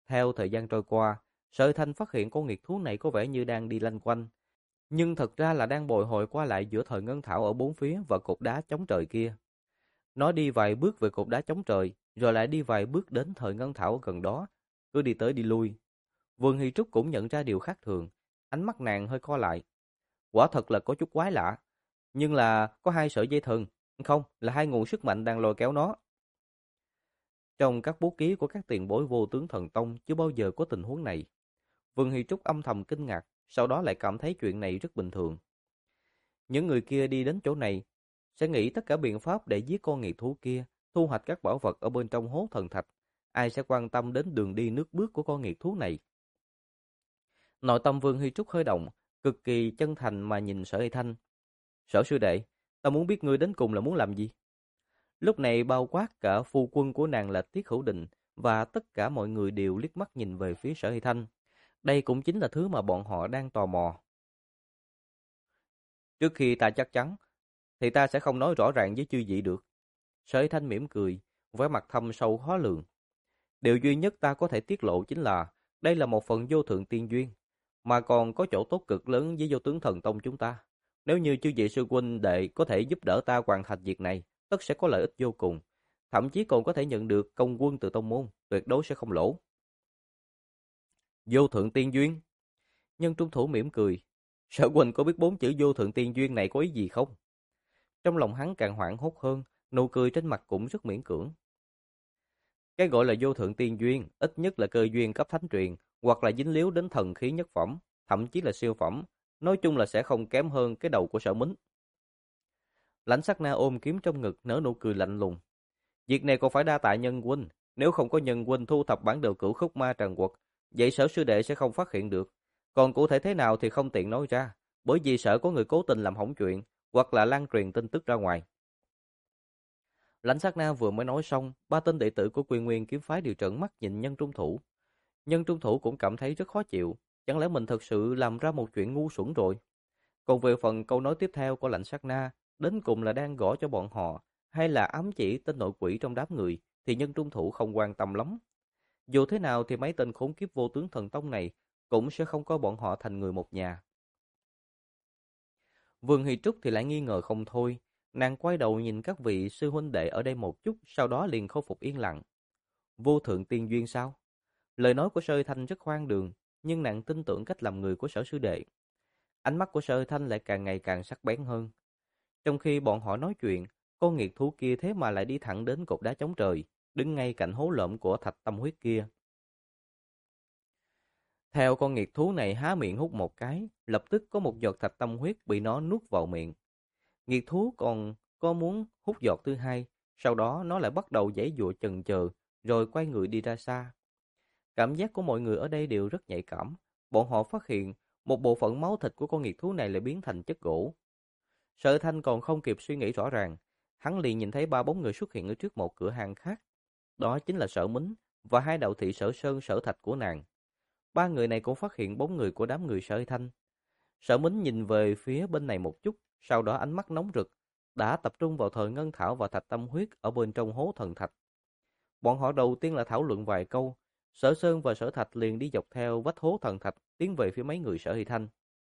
Speaker 1: Theo thời gian trôi qua, Sở Thanh phát hiện con nghiệt thú này có vẻ như đang đi lanh quanh, nhưng thật ra là đang bồi hồi qua lại giữa thời ngân thảo ở bốn phía và cột đá chống trời kia. Nó đi vài bước về cột đá chống trời, rồi lại đi vài bước đến thời ngân thảo gần đó, cứ đi tới đi lui. Vườn Hy Trúc cũng nhận ra điều khác thường, ánh mắt nàng hơi co lại. Quả thật là có chút quái lạ, nhưng là có hai sợi dây thừng, không, là hai nguồn sức mạnh đang lôi kéo nó. Trong các bút ký của các tiền bối vô tướng thần tông chưa bao giờ có tình huống này. Vân Hy Trúc âm thầm kinh ngạc, sau đó lại cảm thấy chuyện này rất bình thường. Những người kia đi đến chỗ này sẽ nghĩ tất cả biện pháp để giết con nghiệt thú kia, thu hoạch các bảo vật ở bên trong hố thần thạch. Ai sẽ quan tâm đến đường đi nước bước của con nghiệt thú này? Nội tâm Vương Hy Trúc hơi động, cực kỳ chân thành mà nhìn Sở Hy Thanh. Sở sư đệ, ta muốn biết ngươi đến cùng là muốn làm gì? Lúc này bao quát cả phu quân của nàng là Tiết Hữu Định và tất cả mọi người đều liếc mắt nhìn về phía Sở Hy Thanh. Đây cũng chính là thứ mà bọn họ đang tò mò. Trước khi ta chắc chắn, thì ta sẽ không nói rõ ràng với chư vị được. Sở Hy Thanh mỉm cười, vẻ mặt thâm sâu khó lường. Điều duy nhất ta có thể tiết lộ chính là đây là một phần vô thượng tiên duyên, mà còn có chỗ tốt cực lớn với vô tướng thần tông chúng ta. Nếu như chư vị sư huynh đệ có thể giúp đỡ ta hoàn thành việc này, tất sẽ có lợi ích vô cùng. Thậm chí còn có thể nhận được công quân từ tông môn, tuyệt đối sẽ không lỗ. Vô thượng tiên duyên. Nhân trung thủ mỉm cười. Sở huynh có biết bốn chữ vô thượng tiên duyên này có ý gì không? Trong lòng hắn càng hoảng hốt hơn, nụ cười trên mặt cũng rất miễn cưỡng. Cái gọi là vô thượng tiên duyên, ít nhất là cơ duyên cấp thánh truyền, hoặc là dính líu đến thần khí nhất phẩm, thậm chí là siêu phẩm. Nói chung là sẽ không kém hơn cái đầu của Sở Mính. Lãnh Sắc Na ôm kiếm trong ngực nở nụ cười lạnh lùng. Việc này còn phải đa tạ Nhân huynh, nếu không có Nhân huynh thu thập bản đồ cửu khúc ma trần quật, vậy Sở sư đệ sẽ không phát hiện được. Còn cụ thể thế nào thì không tiện nói ra, bởi vì sợ có người cố tình làm hỏng chuyện, hoặc là lan truyền tin tức ra ngoài. Lãnh Sát Na vừa mới nói xong, ba tên đệ tử của Quy Nguyên kiếm phái đều trợn mắt nhìn Nhân Trung Thủ. Nhân Trung Thủ cũng cảm thấy rất khó chịu, chẳng lẽ mình thật sự làm ra một chuyện ngu xuẩn rồi? Còn về phần câu nói tiếp theo của Lãnh Sát Na, đến cùng là đang gõ cho bọn họ, hay là ám chỉ tên nội quỷ trong đám người, thì Nhân Trung Thủ không quan tâm lắm. Dù thế nào thì mấy tên khốn kiếp vô tướng thần tông này cũng sẽ không có bọn họ thành người một nhà. Vương Hy Trúc thì lại nghi ngờ không thôi, nàng quay đầu nhìn các vị sư huynh đệ ở đây một chút, sau đó liền khôi phục yên lặng. Vô thượng tiên duyên sao? Lời nói của Sơ Thanh rất hoang đường, nhưng nàng tin tưởng cách làm người của Sở sư đệ. Ánh mắt của Sơ Thanh lại càng ngày càng sắc bén hơn. Trong khi bọn họ nói chuyện, con nghiệt thú kia thế mà lại đi thẳng đến cột đá chống trời, đứng ngay cạnh hố lượm của thạch tâm huyết kia. Theo con nghiệt thú này há miệng hút một cái, lập tức có một giọt thạch tâm huyết bị nó nuốt vào miệng. Nghiệt thú còn có muốn hút giọt thứ hai, sau đó nó lại bắt đầu giãy giụa chần chờ, rồi quay người đi ra xa. Cảm giác của mọi người ở đây đều rất nhạy cảm. Bọn họ phát hiện một bộ phận máu thịt của con nghiệt thú này lại biến thành chất gỗ. Sở Thanh còn không kịp suy nghĩ rõ ràng, hắn liền nhìn thấy ba bóng người xuất hiện ở trước một cửa hàng khác. Đó chính là Sở Mính và hai đạo thị Sở Sơn Sở Thạch của nàng. Ba người này cũng phát hiện bóng người của đám người Sở Thanh. Sở Mính nhìn về phía bên này một chút, sau đó ánh mắt nóng rực, đã tập trung vào thời ngân thảo và thạch tâm huyết ở bên trong hố thần thạch. Bọn họ đầu tiên là thảo luận vài câu, Sở Sơn và Sở Thạch liền đi dọc theo vách hố thần thạch tiến về phía mấy người Sở Hy Thanh.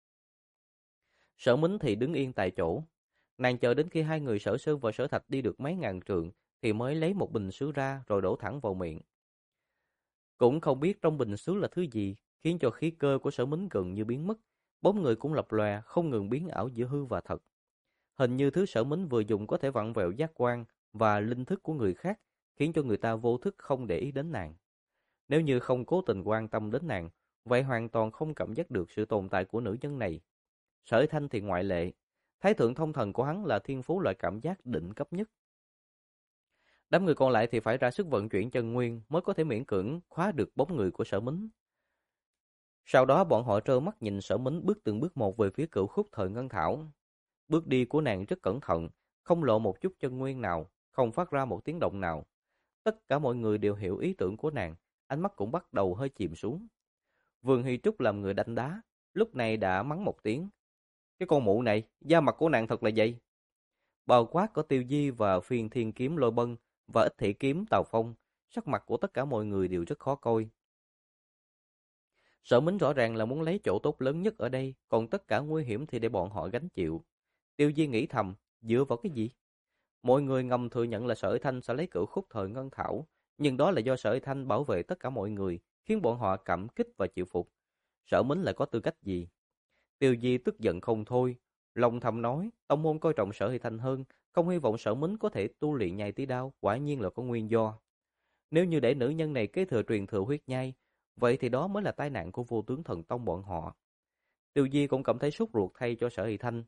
Speaker 1: Sở Mính thì đứng yên tại chỗ, nàng chờ đến khi hai người Sở Sơn và Sở Thạch đi được mấy ngàn trượng thì mới lấy một bình sứ ra rồi đổ thẳng vào miệng. Cũng không biết trong bình sứ là thứ gì, khiến cho khí cơ của Sở Mính gần như biến mất, bóng người cũng lập lòe không ngừng biến ảo giữa hư và thật. Hình như thứ Sở Mính vừa dùng có thể vặn vẹo giác quan và linh thức của người khác, khiến cho người ta vô thức không để ý đến nàng. Nếu như không cố tình quan tâm đến nàng, vậy hoàn toàn không cảm giác được sự tồn tại của nữ nhân này. Sở Thanh thì ngoại lệ, thái thượng thông thần của hắn là thiên phú loại cảm giác đỉnh cấp nhất. Đám người còn lại thì phải ra sức vận chuyển chân nguyên mới có thể miễn cưỡng khóa được bóng người của Sở Mính. Sau đó bọn họ trơ mắt nhìn Sở Mính bước từng bước một về phía cửu khúc thời ngân thảo. Bước đi của nàng rất cẩn thận, không lộ một chút chân nguyên nào, không phát ra một tiếng động nào. Tất cả mọi người đều hiểu ý tưởng của nàng, ánh mắt cũng bắt đầu hơi chìm xuống. Vương Hy Trúc làm người đánh đá, lúc này đã mắng một tiếng. Cái con mụ này, da mặt của nàng thật là dày. Bao quát có Tiêu Di và Phiên Thiên Kiếm Lôi Bân và Ích Thị Kiếm Tào Phong, sắc mặt của tất cả mọi người đều rất khó coi. Sở Mính rõ ràng là muốn lấy chỗ tốt lớn nhất ở đây, còn tất cả nguy hiểm thì để bọn họ gánh chịu. Tiêu Di nghĩ thầm, dựa vào cái gì? Mọi người ngầm thừa nhận là Sở Hải Thanh sẽ lấy cửu khúc thời ngân thảo, nhưng đó là do Sở Hải Thanh bảo vệ tất cả mọi người, khiến bọn họ cảm kích và chịu phục. Sở Mính lại có tư cách gì? Tiêu Di tức giận không thôi, lòng thầm nói, tông môn coi trọng Sở Hải Thanh hơn, không hy vọng Sở Mính có thể tu luyện nhai tí đao, quả nhiên là có nguyên do. Nếu như để nữ nhân này kế thừa truyền thừa huyết nhai, vậy thì đó mới là tai nạn của vô tướng thần tông bọn họ. Tiêu Di cũng cảm thấy sốt ruột thay cho Sở Hải Thanh.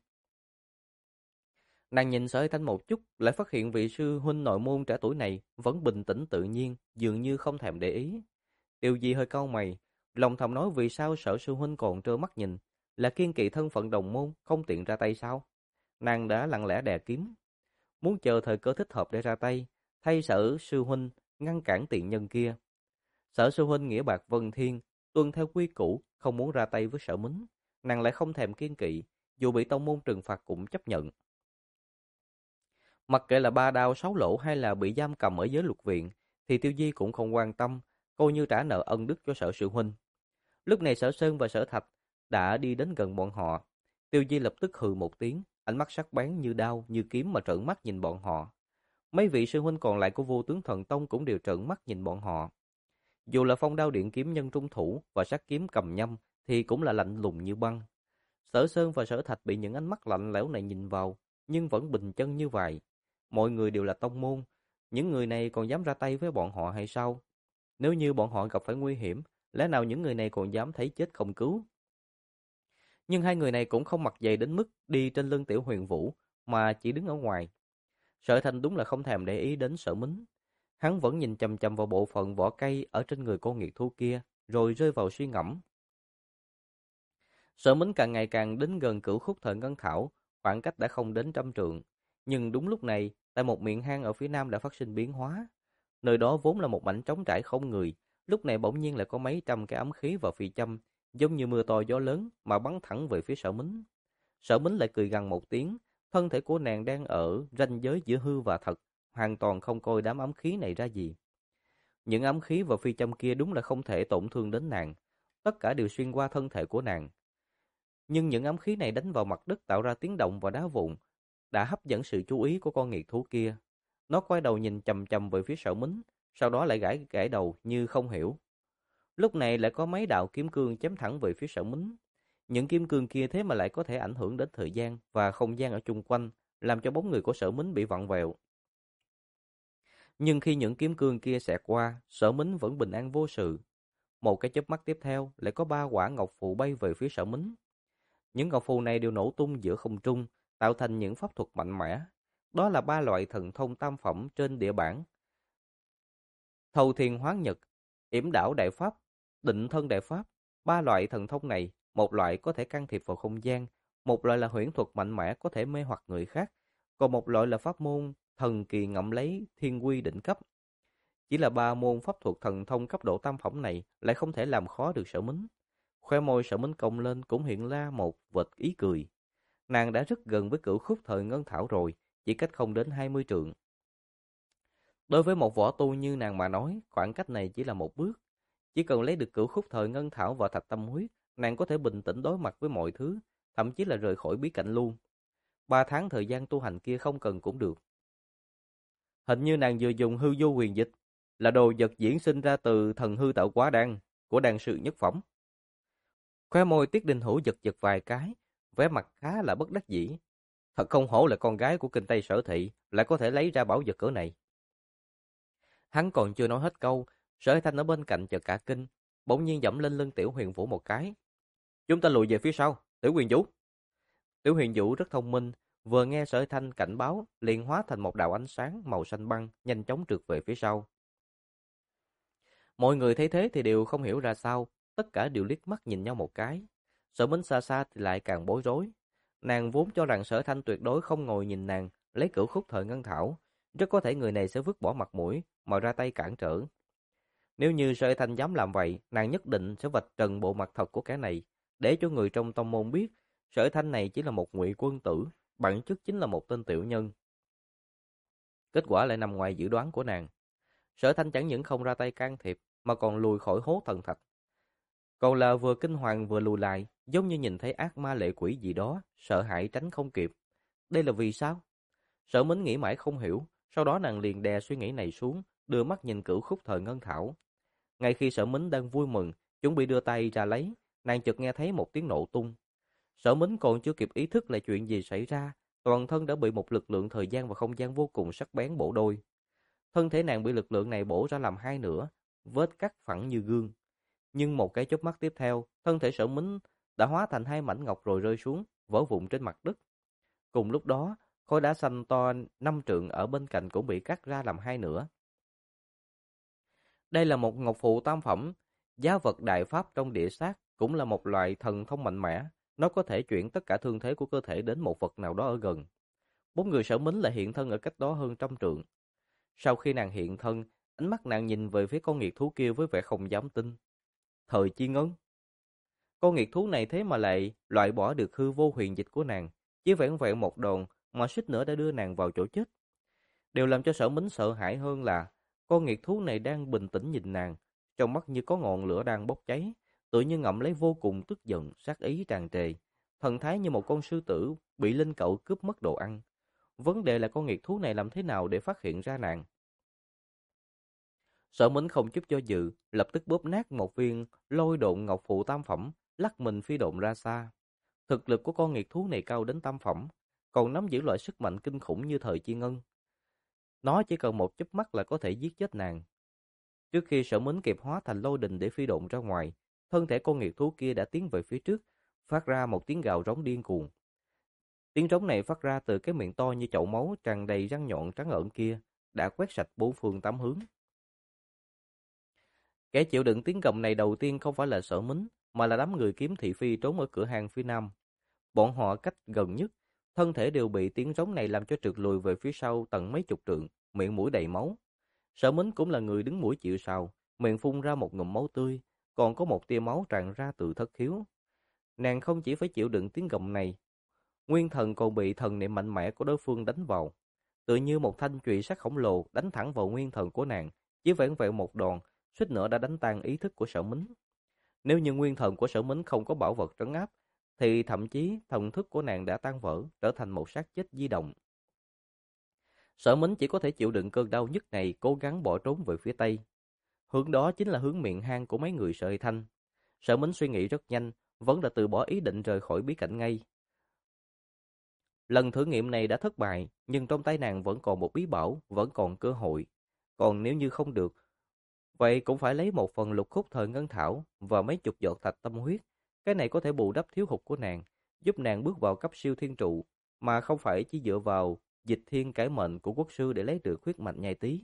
Speaker 1: Nàng nhìn Sở Hải Thanh một chút, lại phát hiện vị sư huynh nội môn trẻ tuổi này vẫn bình tĩnh tự nhiên, dường như không thèm để ý. Tiêu Di hơi cau mày, lòng thầm nói vì sao Sở sư huynh còn trơ mắt nhìn, là kiên kỵ thân phận đồng môn, không tiện ra tay sao? Nàng đã lặng lẽ đè kiếm, muốn chờ thời cơ thích hợp để ra tay, thay Sở sư huynh ngăn cản tiện nhân kia. Sở sư huynh nghĩa bạc vân thiên, tuân theo quy củ, không muốn ra tay với Sở Mính, nàng lại không thèm kiên kỵ, dù bị tông môn trừng phạt cũng chấp nhận. Mặc kệ là ba đao sáu lỗ hay là bị giam cầm ở giới luật viện, thì Tiêu Di cũng không quan tâm, coi như trả nợ ân đức cho Sở sư huynh. Lúc này Sở Sơn và Sở Thạch đã đi đến gần bọn họ. Tiêu Di lập tức hừ một tiếng, ánh mắt sắc bén như đao, như kiếm mà trợn mắt nhìn bọn họ. Mấy vị sư huynh còn lại của Vô Tướng Thần Tông cũng đều trợn mắt nhìn bọn họ. Dù là phong đao điện kiếm nhân trung thủ và sát kiếm cầm nhâm thì cũng là lạnh lùng như băng. Sở Sơn và Sở Thạch bị những ánh mắt lạnh lẽo này nhìn vào, nhưng vẫn bình chân như vậy. Mọi người đều là tông môn, những người này còn dám ra tay với bọn họ hay sao? Nếu như bọn họ gặp phải nguy hiểm, lẽ nào những người này còn dám thấy chết không cứu? Nhưng hai người này cũng không mặc dày đến mức đi trên lưng Tiểu Huyền Vũ, mà chỉ đứng ở ngoài. Sở Thành đúng là không thèm để ý đến Sở Mính. Hắn vẫn nhìn chằm chằm vào bộ phận vỏ cây ở trên người con nghiệt thú kia, rồi rơi vào suy ngẫm. Sở Mính càng ngày càng đến gần cửu khúc thời ngân thảo, khoảng cách đã không đến 100 trượng. Nhưng đúng lúc này, tại một miệng hang ở phía nam đã phát sinh biến hóa. Nơi đó vốn là một mảnh trống trải không người, lúc này bỗng nhiên lại có mấy trăm cái ám khí và phi châm, giống như mưa to gió lớn mà bắn thẳng về phía Sở Mính. Sở Mính lại cười gằn một tiếng, thân thể của nàng đang ở ranh giới giữa hư và thật, hoàn toàn không coi đám ám khí này ra gì. Những ám khí và phi châm kia đúng là không thể tổn thương đến nàng, tất cả đều xuyên qua thân thể của nàng. Nhưng những ám khí này đánh vào mặt đất tạo ra tiếng động và đá vụn, đã hấp dẫn sự chú ý của con nghiệt thú kia. Nó quay đầu nhìn chằm chằm về phía Sở Mính, sau đó lại gãi gãi đầu như không hiểu. Lúc này lại có mấy đạo kiếm cương chém thẳng về phía Sở Mính. Những kim cương kia thế mà lại có thể ảnh hưởng đến thời gian và không gian ở chung quanh, làm cho bóng người của Sở Mính bị vặn vẹo. Nhưng khi những kiếm cương kia xẹt qua, Sở Mính vẫn bình an vô sự. Một cái chớp mắt tiếp theo, lại có 3 quả ngọc phù bay về phía Sở Mính. Những ngọc phù này đều nổ tung giữa không trung, tạo thành những pháp thuật mạnh mẽ. Đó là 3 loại thần thông tam phẩm trên địa bản: Thầu Thiền Hoán Nhật, Yểm Đảo Đại Pháp, Định Thân Đại Pháp. 3 loại thần thông này, một loại có thể can thiệp vào không gian, một loại là huyễn thuật mạnh mẽ có thể mê hoặc người khác, còn một loại là pháp môn thần kỳ ngậm lấy thiên quy đỉnh cấp. Chỉ là 3 môn pháp thuật thần thông cấp độ tam phẩm này lại không thể làm khó được Sở Mính. Khoe môi Sở Mính cong lên cũng hiện ra một vệt ý cười. Nàng đã rất gần với cửu khúc thời ngân thảo rồi, chỉ cách không đến 20 trượng. Đối với một võ tu như nàng mà nói, khoảng cách này chỉ là một bước. Chỉ cần lấy được cửu khúc thời ngân thảo và thạch tâm huyết, nàng có thể bình tĩnh đối mặt với mọi thứ, thậm chí là rời khỏi bí cảnh luôn. 3 tháng thời gian tu hành kia không cần cũng được. Hình như nàng vừa dùng hư vô huyền dịch, là đồ vật diễn sinh ra từ thần hư tạo hóa đan của đan sư nhất phẩm. Khóe môi Tiết Đình Hữu giật giật vài cái, vẻ mặt khá là bất đắc dĩ. Thật không hổ là con gái của kinh Tây Sở Thị, lại có thể lấy ra bảo vật cỡ này. Hắn còn chưa nói hết câu, Sở Hải Thanh ở bên cạnh chợt cả kinh, bỗng nhiên giẫm lên lưng Tiểu Huyền Vũ một cái. Chúng ta lùi về phía sau, Tiểu Huyền Vũ. Tiểu Huyền Vũ rất thông minh, vừa nghe Sở Hải Thanh cảnh báo, liền hóa thành một đạo ánh sáng màu xanh băng, nhanh chóng trượt về phía sau. Mọi người thấy thế thì đều không hiểu ra sao, tất cả đều liếc mắt nhìn nhau một cái. Sở Mính xa xa thì lại càng bối rối. Nàng vốn cho rằng Sở Thanh tuyệt đối không ngồi nhìn nàng lấy cửu khúc thời ngân thảo, rất có thể người này sẽ vứt bỏ mặt mũi mà ra tay cản trở. Nếu như Sở Thanh dám làm vậy, nàng nhất định sẽ vạch trần bộ mặt thật của kẻ này, để cho người trong tông môn biết Sở Thanh này chỉ là một ngụy quân tử, bản chất chính là một tên tiểu nhân. Kết quả lại nằm ngoài dự đoán của nàng. Sở Thanh chẳng những không ra tay can thiệp, mà còn lùi khỏi hố thần thạch. Còn là vừa kinh hoàng vừa lùi lại, giống như nhìn thấy ác ma lệ quỷ gì đó, sợ hãi tránh không kịp. Đây là vì sao? Sở Mính nghĩ mãi không hiểu, sau đó nàng liền đè suy nghĩ này xuống, đưa mắt nhìn Cửu Khúc Thời Ngân Thảo. Ngay khi Sở Mính đang vui mừng, chuẩn bị đưa tay ra lấy, nàng chợt nghe thấy một tiếng nổ tung. Sở Mính còn chưa kịp ý thức là chuyện gì xảy ra, toàn thân đã bị một lực lượng thời gian và không gian vô cùng sắc bén bổ đôi. Thân thể nàng bị lực lượng này bổ ra làm hai nửa, vết cắt phẳng như gương. Nhưng một cái chớp mắt tiếp theo, thân thể Sở Mính đã hóa thành hai mảnh ngọc rồi rơi xuống, vỡ vụn trên mặt đất. Cùng lúc đó, khối đá xanh to 5 trượng ở bên cạnh cũng bị cắt ra làm hai nửa. Đây là một ngọc phù tam phẩm, giá vật đại pháp trong địa sát, cũng là một loại thần thông mạnh mẽ. Nó có thể chuyển tất cả thương thế của cơ thể đến một vật nào đó ở gần. Bốn người Sở Mính lại hiện thân ở cách đó hơn 100 trượng. Sau khi nàng hiện thân, ánh mắt nàng nhìn về phía con nghiệt thú kia với vẻ không dám tin. Thời chi ngân. Con nghiệt thú này thế mà lại loại bỏ được hư vô huyền dịch của nàng, chỉ vẻn vẹn một đòn mà suýt nữa đã đưa nàng vào chỗ chết. Điều làm cho Sở Mính sợ hãi hơn là con nghiệt thú này đang bình tĩnh nhìn nàng, trong mắt như có ngọn lửa đang bốc cháy, tự như ngậm lấy vô cùng tức giận, sát ý tràn trề, thần thái như một con sư tử bị linh cẩu cướp mất đồ ăn. Vấn đề là con nghiệt thú này làm thế nào để phát hiện ra nàng? Sở Mính không chút do dự, lập tức bóp nát một viên lôi độn ngọc phụ tam phẩm, lắc mình phi độn ra xa. Thực lực của con nghiệt thú này cao đến tam phẩm, còn nắm giữ loại sức mạnh kinh khủng như thời chi ngân. Nó chỉ cần một chớp mắt là có thể giết chết nàng. Trước khi Sở Mính kịp hóa thành lôi đình để phi độn ra ngoài, thân thể con nghiệt thú kia đã tiến về phía trước, phát ra một tiếng gào rống điên cuồng. Tiếng trống này phát ra từ cái miệng to như chậu máu tràn đầy răng nhọn trắng ợn kia, đã quét sạch bốn phương tám hướng. Kẻ chịu đựng tiếng gầm này đầu tiên không phải là Sở Mính, mà là đám người kiếm thị phi trốn ở cửa hàng phía nam. Bọn họ cách gần nhất, thân thể đều bị tiếng rống này làm cho trượt lùi về phía sau tận mấy chục trượng, miệng mũi đầy máu. Sở Mính cũng là người đứng mũi chịu sào, miệng phun ra một ngụm máu tươi, còn có một tia máu tràn ra từ thất khiếu. Nàng không chỉ phải chịu đựng tiếng gầm này, nguyên thần còn bị thần niệm mạnh mẽ của đối phương đánh vào, tự như một thanh chùy sắt khổng lồ đánh thẳng vào nguyên thần của nàng, chỉ vẻn vẹn một đòn, suýt nữa đã đánh tan ý thức của Sở Mính. Nếu như nguyên thần của Sở Mính không có bảo vật trấn áp, thì thậm chí thần thức của nàng đã tan vỡ, trở thành một xác chết di động. Sở Mính chỉ có thể chịu đựng cơn đau nhức này, cố gắng bỏ trốn về phía tây. Hướng đó chính là hướng miệng hang của mấy người Sợi Thanh. Sở Mính suy nghĩ rất nhanh, vẫn là từ bỏ ý định rời khỏi bí cảnh ngay. Lần thử nghiệm này đã thất bại, nhưng trong tay nàng vẫn còn một bí bảo, vẫn còn cơ hội. Còn nếu như không được, vậy cũng phải lấy một phần lục khúc thời ngân thảo và mấy chục giọt thạch tâm huyết. Cái này có thể bù đắp thiếu hụt của nàng, giúp nàng bước vào cấp siêu thiên trụ, mà không phải chỉ dựa vào dịch thiên cải mệnh của quốc sư để lấy được huyết mạch nhai tí.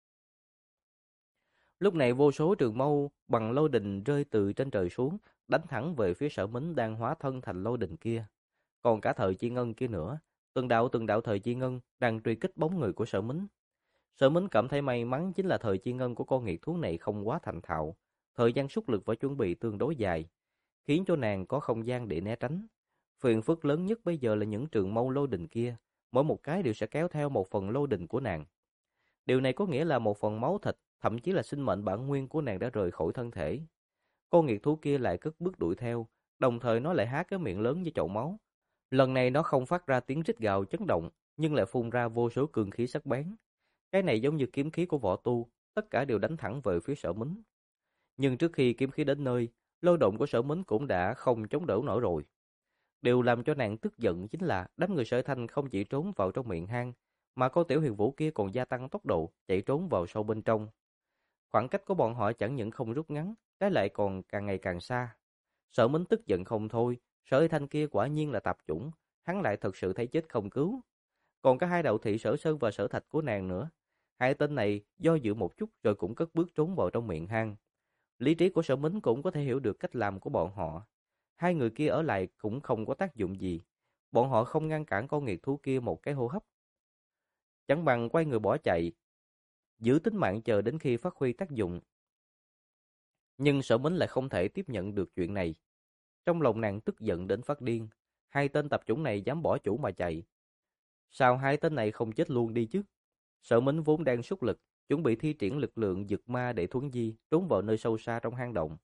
Speaker 1: Lúc này vô số trường mâu bằng lôi đình rơi từ trên trời xuống, đánh thẳng về phía Sở Mính đang hóa thân thành lôi đình kia. Còn cả thời chi ngân kia nữa, từng đạo thời chi ngân đang truy kích bóng người của Sở Mính. Sở Mính cảm thấy may mắn chính là thời chi ngân của con nghiệt thú này không quá thành thạo, thời gian xuất lực và chuẩn bị tương đối dài, khiến cho nàng có không gian để né tránh. Phiền phức lớn nhất bây giờ là những trường mâu lôi đình kia, mỗi một cái đều sẽ kéo theo một phần lôi đình của nàng. Điều này có nghĩa là một phần máu thịt, thậm chí là sinh mệnh bản nguyên của nàng đã rời khỏi thân thể. Con nghiệt thú kia lại cất bước đuổi theo, đồng thời nó lại há cái miệng lớn như chậu máu. Lần này nó không phát ra tiếng rít gào chấn động, nhưng lại phun ra vô số cường khí sắc bén. Cái này giống như kiếm khí của võ tu, tất cả đều đánh thẳng về phía Sở Mính. Nhưng trước khi kiếm khí đến nơi, lôi động của Sở Mính cũng đã không chống đỡ nổi rồi. Điều làm cho nàng tức giận chính là đám người Sở Thanh không chỉ trốn vào trong miệng hang, mà con tiểu huyền vũ kia còn gia tăng tốc độ chạy trốn vào sâu bên trong. Khoảng cách của bọn họ chẳng những không rút ngắn, trái lại còn càng ngày càng xa. Sở Mính tức giận không thôi, Sở Thanh kia quả nhiên là tạp chủng, hắn lại thật sự thấy chết không cứu. Còn cả hai đạo thị Sở Sơn và Sở Thạch của nàng nữa. Hai tên này do dự một chút rồi cũng cất bước trốn vào trong miệng hang. Lý trí của Sở Mính cũng có thể hiểu được cách làm của bọn họ. Hai người kia ở lại cũng không có tác dụng gì. Bọn họ không ngăn cản con nghiệt thú kia một cái hô hấp. Chẳng bằng quay người bỏ chạy, giữ tính mạng chờ đến khi phát huy tác dụng. Nhưng Sở Mính lại không thể tiếp nhận được chuyện này. Trong lòng nàng tức giận đến phát điên. Hai tên tập chủng này dám bỏ chủ mà chạy. Sao hai tên này không chết luôn đi chứ? Sở Mính vốn đang súc lực, chuẩn bị thi triển lực lượng dực ma để thuấn di, trốn vào nơi sâu xa trong hang động.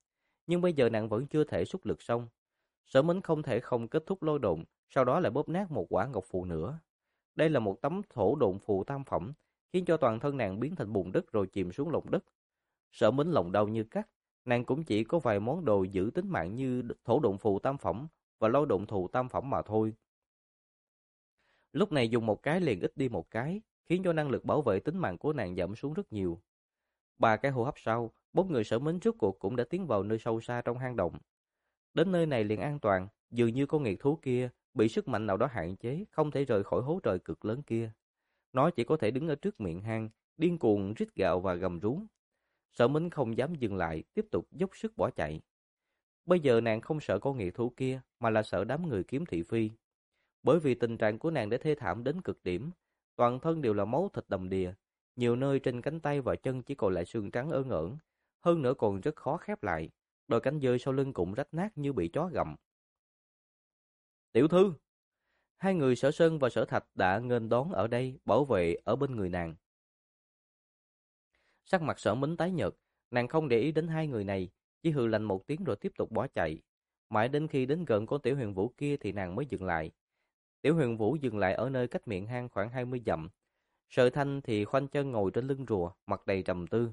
Speaker 1: nhưng bây giờ nàng vẫn chưa thể xuất lực xong. Sở Mính không thể không kết thúc lôi độn, sau đó lại bóp nát một quả ngọc phù nữa. Đây là một tấm thổ độn phù tam phẩm, khiến cho toàn thân nàng biến thành bùn đất rồi chìm xuống lòng đất. Sở Mính lòng đau như cắt, nàng cũng chỉ có vài món đồ giữ tính mạng như thổ độn phù tam phẩm và lôi độn phù tam phẩm mà thôi. Lúc này dùng một cái liền ít đi một cái, khiến cho năng lực bảo vệ tính mạng của nàng giảm xuống rất nhiều. 3 cái hô hấp sau, 4 người Sở Mính rốt cuộc cũng đã tiến vào nơi sâu xa trong hang động. Đến nơi này liền an toàn, dường như con nghiệt thú kia bị sức mạnh nào đó hạn chế, không thể rời khỏi hố trời cực lớn kia. Nó chỉ có thể đứng ở trước miệng hang, điên cuồng rít gào và gầm rú. Sở Mính không dám dừng lại, tiếp tục dốc sức bỏ chạy. Bây giờ nàng không sợ con nghiệt thú kia, mà là sợ đám người kiếm thị phi. Bởi vì tình trạng của nàng đã thê thảm đến cực điểm, toàn thân đều là máu thịt đầm đìa, nhiều nơi trên cánh tay và chân chỉ còn lại xương trắng ơn ởn, hơn nữa còn rất khó khép lại, đôi cánh dơi sau lưng cũng rách nát như bị chó gặm. Tiểu thư! 2 người Sở Sơn và Sở Thạch đã nghênh đón ở đây, bảo vệ ở bên người nàng. Sắc mặt Sở Mính tái nhợt, nàng không để ý đến 2 người này, chỉ hừ lạnh một tiếng rồi tiếp tục bỏ chạy. Mãi đến khi đến gần con Tiểu Huyền Vũ kia thì nàng mới dừng lại. Tiểu Huyền Vũ dừng lại ở nơi cách miệng hang khoảng 20 dặm. Sở Thanh thì khoanh chân ngồi trên lưng rùa, mặt đầy trầm tư.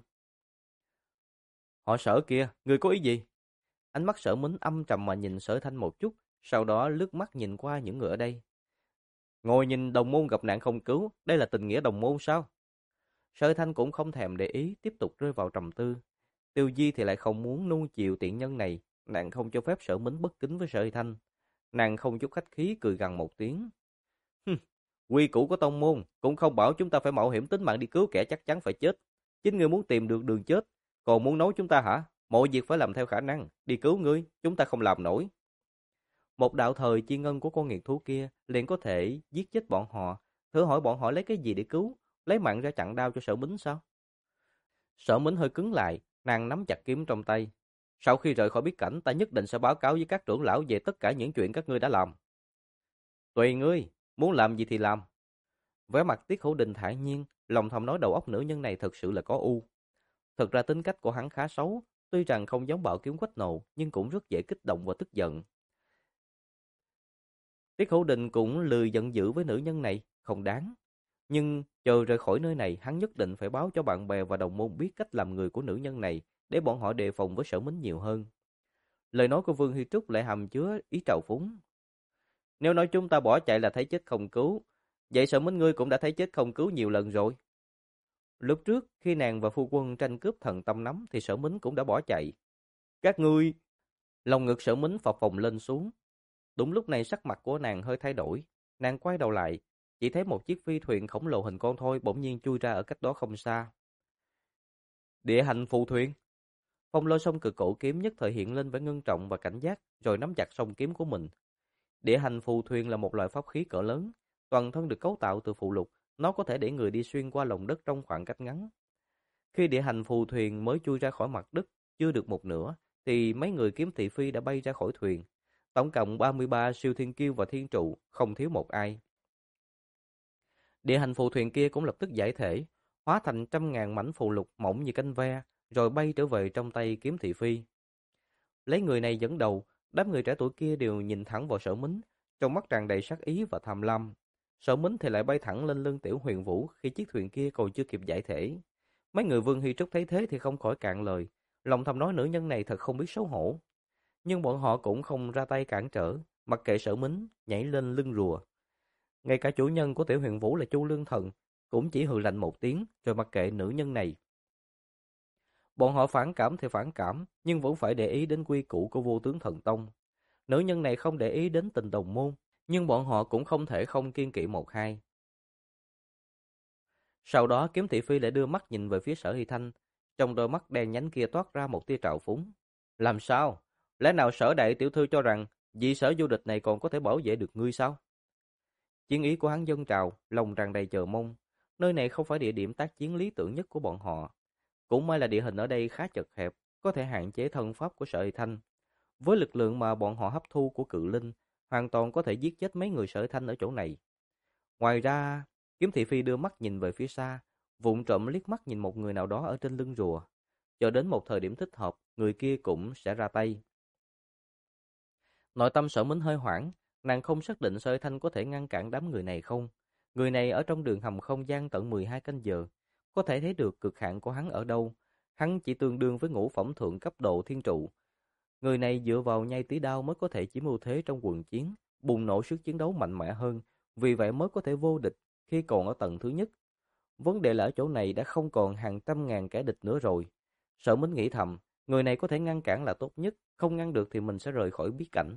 Speaker 1: Họ Sở kia, người có ý gì? Ánh mắt Sở Mính âm trầm mà nhìn Sở Thanh một chút, sau đó lướt mắt nhìn qua những người ở đây. Ngồi nhìn đồng môn gặp nạn không cứu, đây là tình nghĩa đồng môn sao? Sở Thanh cũng không thèm để ý, tiếp tục rơi vào trầm tư. Tiêu Di thì lại không muốn nuông chiều tiện nhân này, nàng không cho phép Sở Mính bất kính với Sở Thanh. Nàng không chút khách khí cười gằn một tiếng. Quy củ của tông môn cũng không bảo chúng ta phải mạo hiểm tính mạng đi cứu kẻ chắc chắn phải chết. Chính ngươi muốn tìm được đường chết, còn muốn nấu chúng ta hả? Mọi việc phải làm theo khả năng, đi cứu ngươi, chúng ta không làm nổi. Một đạo thời chi ngân của con nghiệt thú kia liền có thể giết chết bọn họ, thử hỏi bọn họ lấy cái gì để cứu, lấy mạng ra chặn đao cho Sở Mính sao? Sở Mính hơi cứng lại, nàng nắm chặt kiếm trong tay. Sau khi rời khỏi bí cảnh, ta nhất định sẽ báo cáo với các trưởng lão về tất cả những chuyện các ngươi đã làm. Tùy ngươi, muốn làm gì thì làm. Vẻ mặt Tiết Hữu Đình thản nhiên, lòng thầm nói đầu óc nữ nhân này thật sự là có u. Thực ra tính cách của hắn khá xấu, tuy rằng không giống Bạo Kiếm Quách Nộ, nhưng cũng rất dễ kích động và tức giận. Tiết Hữu Đình cũng lười giận dữ với nữ nhân này, không đáng. Nhưng chờ rời khỏi nơi này, hắn nhất định phải báo cho bạn bè và đồng môn biết cách làm người của nữ nhân này, để bọn họ đề phòng với Sở Mính nhiều hơn. Lời nói của Vương Hy Trúc lại hàm chứa ý trào phúng. Nếu nói chúng ta bỏ chạy là thấy chết không cứu, vậy Sở Mính ngươi cũng đã thấy chết không cứu nhiều lần rồi. Lúc trước, khi nàng và phu quân tranh cướp thần tâm nắm thì Sở Mính cũng đã bỏ chạy. Các ngươi... Lòng ngực Sở Mính phập phồng lên xuống. Đúng lúc này sắc mặt của nàng hơi thay đổi. Nàng quay đầu lại, chỉ thấy một chiếc phi thuyền khổng lồ hình con thoi bỗng nhiên chui ra ở cách đó không xa. Địa hành phù thuyền. Phong Lôi Song Cực Cổ kiếm nhất thời hiện lên vẻ ngưng trọng và cảnh giác, rồi nắm chặt song kiếm của mình. Địa hành phù thuyền là một loại pháp khí cỡ lớn, toàn thân được cấu tạo từ phù lục, nó có thể để người đi xuyên qua lòng đất trong khoảng cách ngắn. Khi địa hành phù thuyền mới chui ra khỏi mặt đất, chưa được một nửa, thì mấy người kiếm thị phi đã bay ra khỏi thuyền. Tổng cộng 33 siêu thiên kiêu và thiên trụ, không thiếu một ai. Địa hành phù thuyền kia cũng lập tức giải thể, hóa thành trăm ngàn mảnh phù lục mỏng như cánh ve, rồi bay trở về trong tay kiếm thị phi. Lấy người này dẫn đầu, đám người trẻ tuổi kia đều nhìn thẳng vào Sở Mính, trong mắt tràn đầy sát ý và tham lam. Sở Mính thì lại bay thẳng lên lưng Tiểu Huyền Vũ khi chiếc thuyền kia còn chưa kịp giải thể. Mấy người Vương Hy Trúc thấy thế thì không khỏi cạn lời, lòng thầm nói nữ nhân này thật không biết xấu hổ. Nhưng bọn họ cũng không ra tay cản trở, mặc kệ Sở Mính nhảy lên lưng rùa. Ngay cả chủ nhân của Tiểu Huyền Vũ là Chu Lương Thần cũng chỉ hừ lạnh một tiếng rồi mặc kệ nữ nhân này. Bọn họ phản cảm thì phản cảm, nhưng vẫn phải để ý đến quy củ của Vô Tướng Thần Tông. Nữ nhân này không để ý đến tình đồng môn, nhưng bọn họ cũng không thể không kiêng kỵ một hai. Sau đó Kiếm Thị Phi lại đưa mắt nhìn về phía Sở Hy Thanh, trong đôi mắt đen nhánh kia toát ra một tia trào phúng. Làm sao? Lẽ nào Sở đại tiểu thư cho rằng vị Sở vô địch này còn có thể bảo vệ được ngươi sao? Chiến ý của hắn dâng trào, lòng tràn đầy chờ mong. Nơi này không phải địa điểm tác chiến lý tưởng nhất của bọn họ. Cũng may là địa hình ở đây khá chật hẹp, có thể hạn chế thân pháp của Sở Hy Thanh. Với lực lượng mà bọn họ hấp thu của cự linh, hoàn toàn có thể giết chết mấy người Sở Hy Thanh ở chỗ này. Ngoài ra, Kiếm Thị Phi đưa mắt nhìn về phía xa, vụng trộm liếc mắt nhìn một người nào đó ở trên lưng rùa. chờ đến một thời điểm thích hợp, người kia cũng sẽ ra tay. Nội tâm Sở Minh hơi hoảng, nàng không xác định Sở Hải Thanh có thể ngăn cản đám người này không. Người này ở trong đường hầm không gian tận 12 canh giờ, có thể thấy được cực hạn của hắn ở đâu. Hắn chỉ tương đương với ngũ phẩm thượng cấp độ thiên trụ. Người này dựa vào nhai tí đao mới có thể chiếm ưu thế trong quần chiến, bùng nổ sức chiến đấu mạnh mẽ hơn, vì vậy mới có thể vô địch khi còn ở tầng thứ nhất. Vấn đề là ở chỗ này đã không còn hàng trăm ngàn kẻ địch nữa rồi. Sở Minh nghĩ thầm, người này có thể ngăn cản là tốt nhất, không ngăn được thì mình sẽ rời khỏi bí cảnh.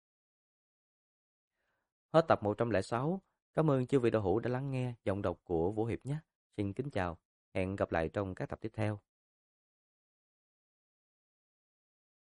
Speaker 1: Hết tập 106. Cảm ơn chư vị đạo hữu đã lắng nghe giọng đọc của Vũ Hiệp nhé. Xin kính chào, hẹn gặp lại trong các tập tiếp theo.